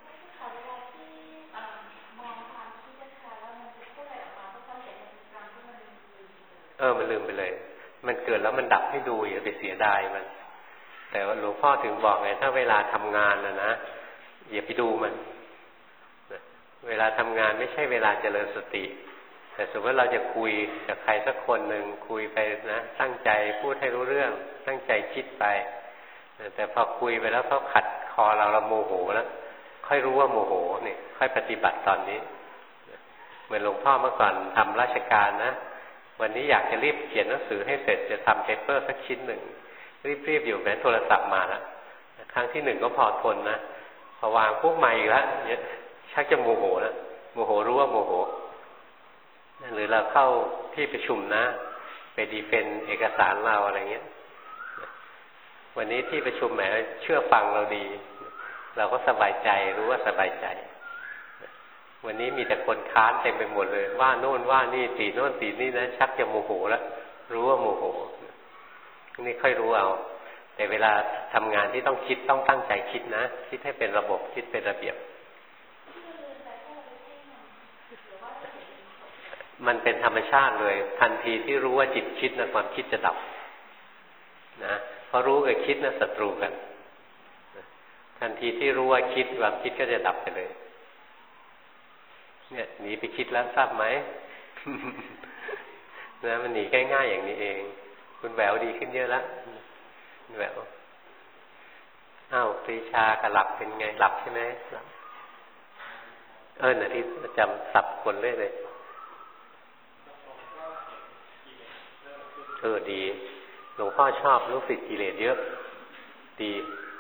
มันลืมไปเลยมันเกิดแล้วมันดับให้ดูอย่าไปเสียดายมันแต่ว่าหลวงพ่อถึงบอกไงถ้าเวลาทำงานนะอย่าไปดูมันเวลาทำงานไม่ใช่เวลาเจริญสติแต่สมมติเราจะคุยกับใครสักคนหนึ่งคุยไปนะตั้งใจพูดให้รู้เรื่องตั้งใจคิดไปแต่พอคุยไปแล้วเขาขัดคอเราโมโหแล้วค่อยรู้ว่าโมโหเนี่ยค่อยปฏิบัติตอนนี้เหมือนหลวงพ่อเมื่อก่อนทำราชการนะวันนี้อยากจะรีบเขียนหนังสือให้เสร็จจะทำเปเปอร์สักชิ้นหนึ่งรีบอยู่แม้โทรศัพท์มาแล้วครั้งที่หนึ่งก็พอทนนะพอวางปุ๊บใหม่อีกแล้วเนี่ยชักจะโมโหแล้วโมโหรู้ว่าโมโหหรือเราเข้าที่ประชุมนะไปดีเฟนต์เอกสารเราอะไรเงี้ยวันนี้ที่ประชุมแหมเชื่อฟังเราดีเราก็สบายใจรู้ว่าสบายใจวันนี้มีแต่คนค้านเต็มไปหมดเลยว่าโน่นว่านี่ตีโน่นตีนี่นะชักจะโมโหแล้วรู้ว่าโมโหนี่ค่อยรู้เอาแต่เวลาทำงานที่ต้องคิดต้องตั้งใจคิดนะคิดให้เป็นระบบคิดเป็นระเบียบมันเป็นธรรมชาติเลยทันทีที่รู้ว่าจิตคิดนะความคิดจะดับนะพอรู้กับคิดนะศัตรูกันทันทีที่รู้ว่าคิดความคิดก็จะดับไปเลยเนี่ยหนีไปคิดแล้วทราบไหม นะมันหนีง่ายๆอย่างนี้เองคุณแหววดีขึ้นเยอะแล้วแหววปรีชากระหลับเป็นไงหลับใช่ไหมหลับที่จำสับคนเรื่อยเลยดีหลวงพ่อชอบลูกศิษย์กิเลสเยอะดี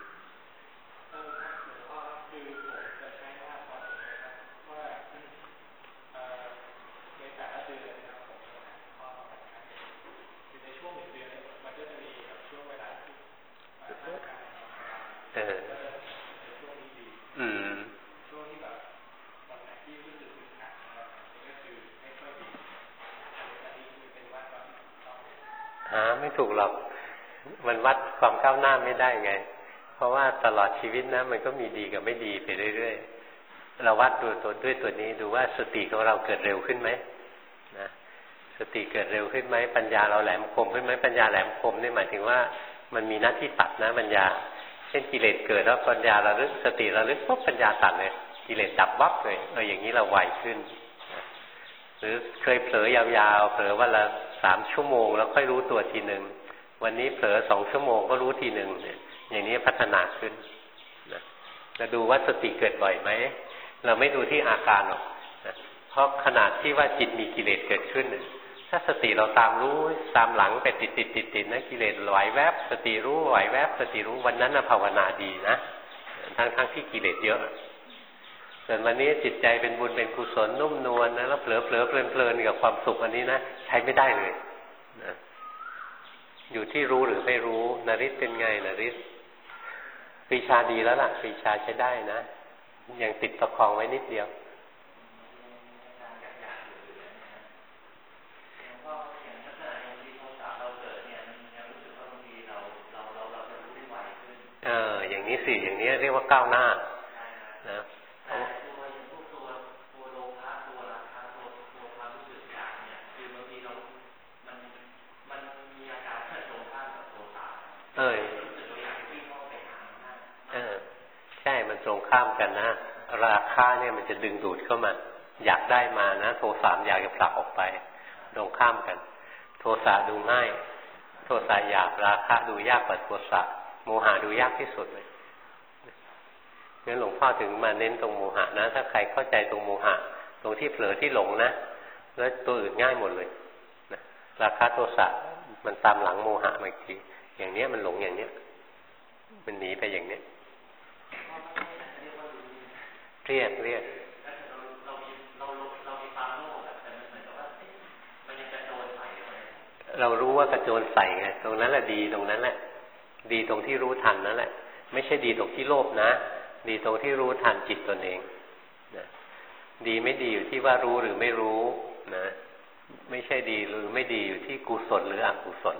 ไม่ถูกหรอกมันวัดความก้าวหน้าไม่ได้ไงเพราะว่าตลอดชีวิตนะมันก็มีดีกับไม่ดีไปเรื่อยๆเราวัดดูด้วยตัวนี้ดูว่าสติของเราเกิดเร็วขึ้นไหมนะสติเกิดเร็วขึ้นไหมปัญญาเราแหลมคมขึ้นไหมปัญญาแหลมคมนี่หมายถึงว่ามันมีหน้าที่ตัดนะปัญญาเช่นกิเลสเกิดแล้วปัญญาระลึกสติระลึกปุ๊บปัญญาตัดเลยกิเลสดับวับเลยอย่างนี้เราไวขึ้นหรือเคยเผลอยาวๆเผลอวันละ3 ชั่วโมงแล้วค่อยรู้ตัวทีหนึ่งวันนี้เผลอ2 ชั่วโมงก็รู้ทีหนึ่งอย่างนี้พัฒนาขึ้นนะเราดูว่าสติเกิดบ่อยไหมเราไม่ดูที่อาการหรอกนะเพราะขนาดที่ว่าจิตมีกิเลสเกิดขึ้นถ้าสติเราตามรู้ตามหลังไปติดนะกิเลสไหวแวบสติรู้ไหวแวบสติรู้วันนั้นภาวนาดีนะทั้งที่กิเลสเยอะส่วนวันนี้จิตใจเป็นบุญเป็นกุศลนุ่มนวลนะแล้วเผลอเพลินกับความสุขอันนี้นะใช้ไม่ได้เลยนะอยู่ที่รู้หรือไม่รู้นฤทธิ์เป็นไงนฤทธิ์ปรีชาดีแล้วล่ะปรีชาใช้ได้นะยังติดประคองไว้นิดเดียวอย่างนี้สิอย่างนี้เรียกว่าก้าวหน้านะใช่มันตรงข้ามกันนะราคะเนี่ยมันจะดึงดูดเข้ามาอยากได้มานะโทสะอยากจะผลักออกไปตรงข้ามกันโทสะดูง่ายโทสะหยาบราคะดูยากกว่าโทสะโมหะดูยากที่สุดเลยงั้นหลวงพ่อถึงมาเน้นตรงโมหะนะถ้าใครเข้าใจตรงโมหะตรงที่เผลอที่หลงนะแล้วตัวอื่นง่ายหมดเลยนะราคะโทสะมันตามหลังโมหะมาอีกทีอย่างเนี้ยมันหลงอย่างเนี้ยมันหนีไปอย่างเนี้ยเรียกเรารู้ว่ากระโจนใส่ไงตรงนั้นแหละดีตรงนั้นแหละดีตรงที่รู้ทันนั่นแหละไม่ใช่ดีตรงที่โลภนะดีตรงที่รู้ทันจิตตนเองนะดีไม่ดีอยู่ที่ว่ารู้หรือไม่รู้นะไม่ใช่ดีหรือไม่ดีอยู่ที่กุศลหรืออกุศล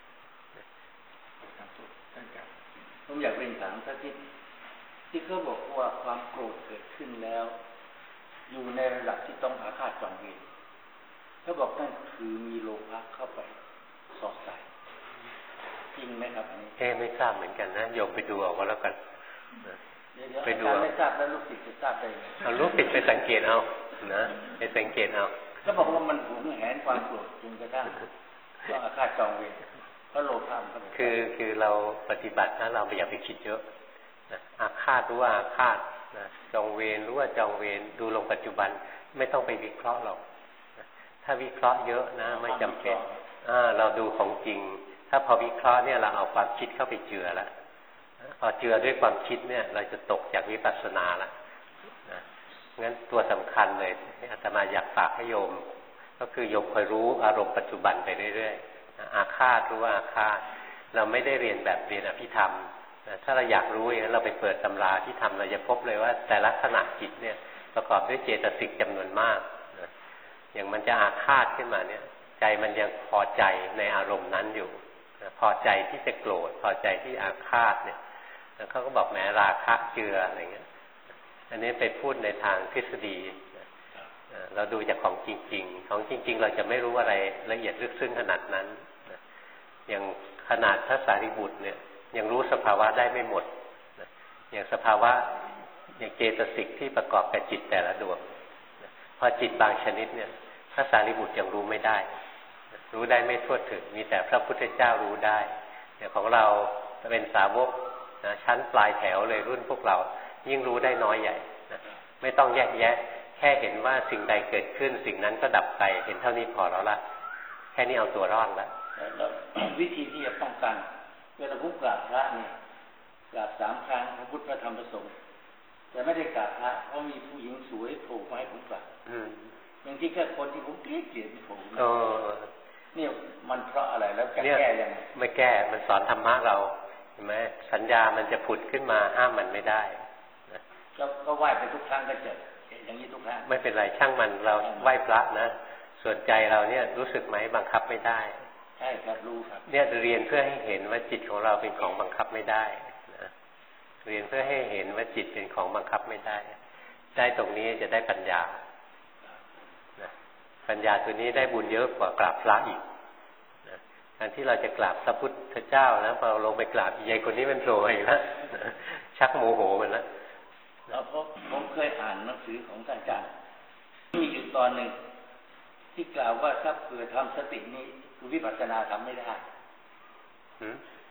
ผมอยากเรียนถามสักทีที่เขาบอกว่าความโกรธเกิดขึ้นแล้วอยู่ในระดับที่ต้องอาฆาตจองเวรเขาบอกนั่นคือมีโลภะเข้าไปสอดใส่จริงไหมครับอันนี้ไม่ทราบเหมือนกันนะโยมไปดูเอาก็แล้วกันไปดูไม่ทราบแล้วลูกศิษย์จะทราบได้ไงเอาลูกศิษย์ไปสังเกตเอานะไปสังเกตเอาแล้วบอกว่ามันหวงแหนความโกรธจนกระทั่งต้องอาฆาตจองเวรเพราะโลภะมันคือเราปฏิบัตินะเราไม่อยากไปคิดเยอะอาฆาตรู้ว่าอาฆาตนะจองเวรรู้ว่าจองเวรดูลงปัจจุบันไม่ต้องไปวิเคราะห์หรอกถ้าวิเคราะห์เยอะนะไม่จำเป็นเราดูของจริงถ้าพอวิเคราะห์เนี่ยเราเอาความคิดเข้าไปเจือแล้วพอเจือด้วยความคิดเนี่ยเราจะตกจากวิปัสสนาละนะงั้นตัวสำคัญเลยอาตมาอยากฝากให้โยมก็คือโยมคอยรู้อารมณ์ปัจจุบันไปเรื่อยๆอาฆาตรู้ว่าอาฆาตเราไม่ได้เรียนแบบเรียนอภิธรรมถ้าเราอยากรู้อย่างนั้นเราไปเปิดตำราที่ทำเราจะพบเลยว่าแต่ละขณะจิตเนี่ยประกอบด้วยเจตสิกจำนวนมากอย่างมันจะอาฆาตขึ้นมาเนี่ยใจมันยังพอใจในอารมณ์นั้นอยู่พอใจที่จะโกรธพอใจที่อาฆาตเนี่ยเขาก็บอกแหมราคะเจืออะไรเงี้ยอันนี้ไปพูดในทางทฤษฎีเราดูจากของจริงๆของจริงๆเราจะไม่รู้อะไรละเอียดลึกซึ้งขนาดนั้นอย่างขนาดพระสารีบุตรเนี่ยยังรู้สภาวะได้ไม่หมดอย่างสภาวะอย่างเจตสิกที่ประกอบกับจิตแต่ละดวงพอจิตบางชนิดเนี่ยพระสารีบุตรยังรู้ไม่ได้รู้ได้ไม่ทั่วถึงมีแต่พระพุทธเจ้ารู้ได้อย่างของเราเป็นสาวกนะชั้นปลายแถวเลยรุ่นพวกเรายิ่งรู้ได้น้อยใหญ่นะไม่ต้องแยกแยะแค่เห็นว่าสิ่งใดเกิดขึ้นสิ่งนั้นก็ดับไปเห็นเท่านี้พอแล้วละแค่นี้เอาตัวรอดแล้ววิธีที่จะป้องกันเวลาผมกราบพระเนี่ยกราบ3 ครั้งพระพุทธพระธรรมพระสงฆ์แต่ไม่ได้กราบพระเพราะมีผู้หญิงสวยโผล่มาให้ผมกราบอย่างที่แค่คนที่ผมเกลียดผมเนี่ยมันเพราะอะไรแล้วจะแก้ยังไงไม่แก้มันสอนธรรมะเราเห็นไหมสัญญามันจะผุดขึ้นมาห้ามมันไม่ได้ก็ไหว้ไปทุกครั้งก็เจออย่างนี้ทุกครั้งไม่เป็นไรช่างมันเราไหว้พระนะส่วนใจเราเนี่ยรู้สึกไหมบังคับไม่ได้ใช่ครับรู้ครับเนี่ยเรียนเพื่อให้เห็นว่าจิตของเราเป็นของบังคับไม่ได้นะเรียนเพื่อให้เห็นว่าจิตเป็นของบังคับไม่ได้ได้ตรงนี้จะได้ปัญญานะปัญญาตัวนี้ได้บุญเยอะกว่ากราบพระอีกนะการที่เราจะกราบพระพุทธเจ้านะพอลงไปกราบยายคนนี้เป็นโผล่อีกแล้วชักโมโหมันแล้วเพราะผมเคยอ่านหนังสือของอาจารย์มีอยู่ตอนหนึ่งที่กล่าวว่าถ้าเผื่อทำสตินี้คือวิปัสสนาทำไม่ได้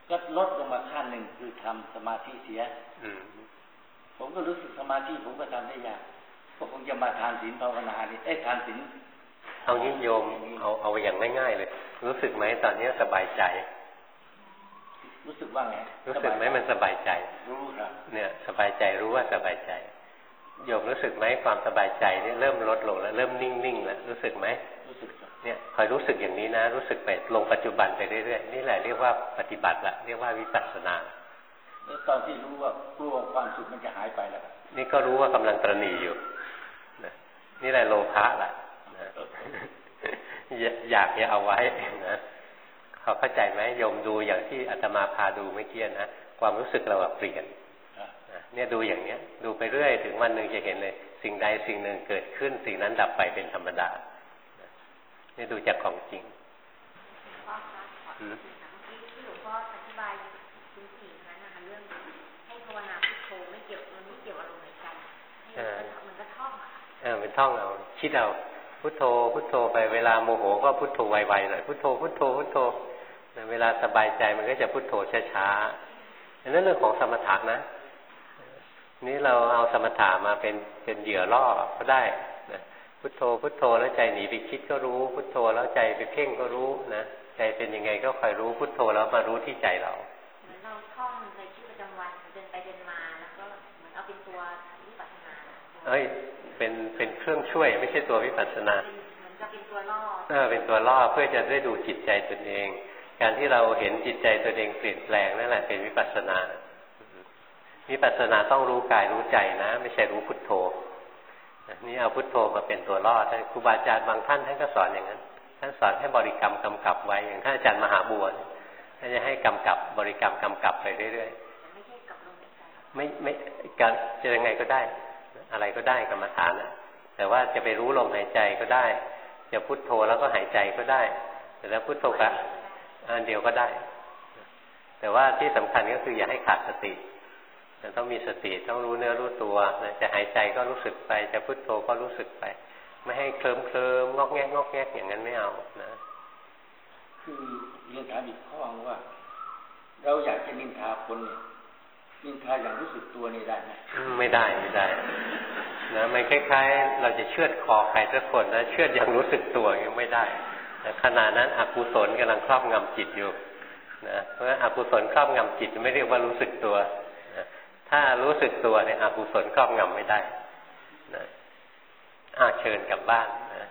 ก็ลดลงมาขั้นหนึ่งคือทำสมาธิเสียผมก็รู้สึกสมาธิผมก็ทำได้ยากก็คงจะมาทานศีลภาวนานี่ทานศีลเอานิยมเอาอย่างง่ายๆเลยรู้สึกไหมตอนนี้สบายใจรู้สึกว่าไงรู้สึกไหมมันสบายใจรู้ครับเนี่ยสบายใจรู้ว่าสบายใจโยมรู้สึกไหมความสบายใจนี่เริ่มลดลงแล้วเริ่มนิ่งๆแล้วรู้สึกไหมรู้สึกเนี่ยคอยรู้สึกอย่างนี้นะรู้สึกไปลงปัจจุบันไปเรื่อยๆนี่แหละเรียกว่าปฏิบัติละเรียกว่าวิปัสสนาแล้วตอนที่รู้ว่ากลัวความสุขมันจะหายไปแล้วนี่ก็รู้ว่ากำลังตระหนี่อยู่นะนี่แหละโลภะล่ะนะอยากจะเอาไว้นะเขาเข้าใจไหมโยมดูอย่างที่อาตมาพาดูเมื่อกี้นะความรู้สึกเราเปลี่ยนเนี่ยดูอย่างเนี้ยดูไปเรื่อยถึงวันหนึ่งจะเห็นเลยสิ่งใดสิ่งหนึ่งเกิดขึ้นสิ่งนั้นดับไปเป็นธรรมดานี่ดูจากของจริงพ่อคะที่หลวงพ่ออธิบายคุณสี่นั้นนะคะเรื่องให้ภาวนาพุทโธไม่เกี่ยวมันไม่เกี่ยวกับลมหายใจมันก็ท่องเป็นท่องเอาคิดเอาพุทโธพุทโธไปเวลาโมโหก็พุทโธไวๆหน่อยพุทโธพุทโธพุทโธเวลาสบายใจมันก็จะพุทโธช้าๆนั่นเรื่องของสมถะนะนี่เราเอาสมถะมาเป็นเหยื่อล่อก็ได้นะพุทโธพุทโธแล้วใจหนีไปคิดก็รู้พุทโธแล้วใจไปเพ่งก็รู้นะใจเป็นยังไงก็คอยรู้พุทโธแล้วมารู้ที่ใจเราเหมือนเราท่องในชีวิตประจำวันเดินไปเดินมาแล้วก็เหมือนเอาเป็นตัววิปัสสนาเป็นเครื่องช่วยไม่ใช่ตัววิปัสสนาเหมือนกับเป็นตัวล่อเป็นตัวล่อเพื่อจะได้ดูจิตใจตนเองการที่เราเห็นจิตใจตัวเองเปลี่ยนแปลงนั่นแหละเป็นวิปัสสนาวิปัสสนาต้องรู้กายรู้ใจนะไม่ใช่รู้พุทโธนี่เอาพุทโธมาเป็นตัวล่อท่านครูบาอาจารย์บางท่านท่านก็สอนอย่างนั้นท่านสอนให้บริกรรมกำกับไว้อย่างท่านอาจารย์มหาบัวท่านจะให้กำกับบริกรรมกำกับไปเรื่อยๆไม่ใช่กับลมหายใจไม่การจะยังไงก็ได้อะไรก็ได้กรรมฐานนะแต่ว่าจะไปรู้ลมหายใจก็ได้จะพุทโธแล้วก็หายใจก็ได้แต่แล้วพุทโธกับอันเดียวก็ได้แต่ว่าที่สำคัญก็คืออย่าให้ขาดสติต้องมีสติต้องรู้เนื้อรู้ตัวนะจะหายใจก็รู้สึกไปจะพุทโธก็รู้สึกไปไม่ให้เคลิ้มงอกแงกอย่างนั้นไม่เอานะคือเรียนถามอีกข้อว่าเราอยากจะนินทาคนเนี่ยนินทาอย่างรู้สึกตัวนี่ได้ไหมไม่ได้นะมันคล้ายๆเราจะเชือดคอใครสักคนนะเชือดอย่างรู้สึกตัวยังไม่ได้แต่ขณะนั้นอกุศลกำลังครอบงำจิตอยู่นะเพราะฉะนั้นอกุศลครอบงำจิตไม่เรียกว่ารู้สึกตัวถ้ารู้สึกตัวเนี่ยอกุศลครอบงำไม่ได้นะเชิญกลับบ้านนะ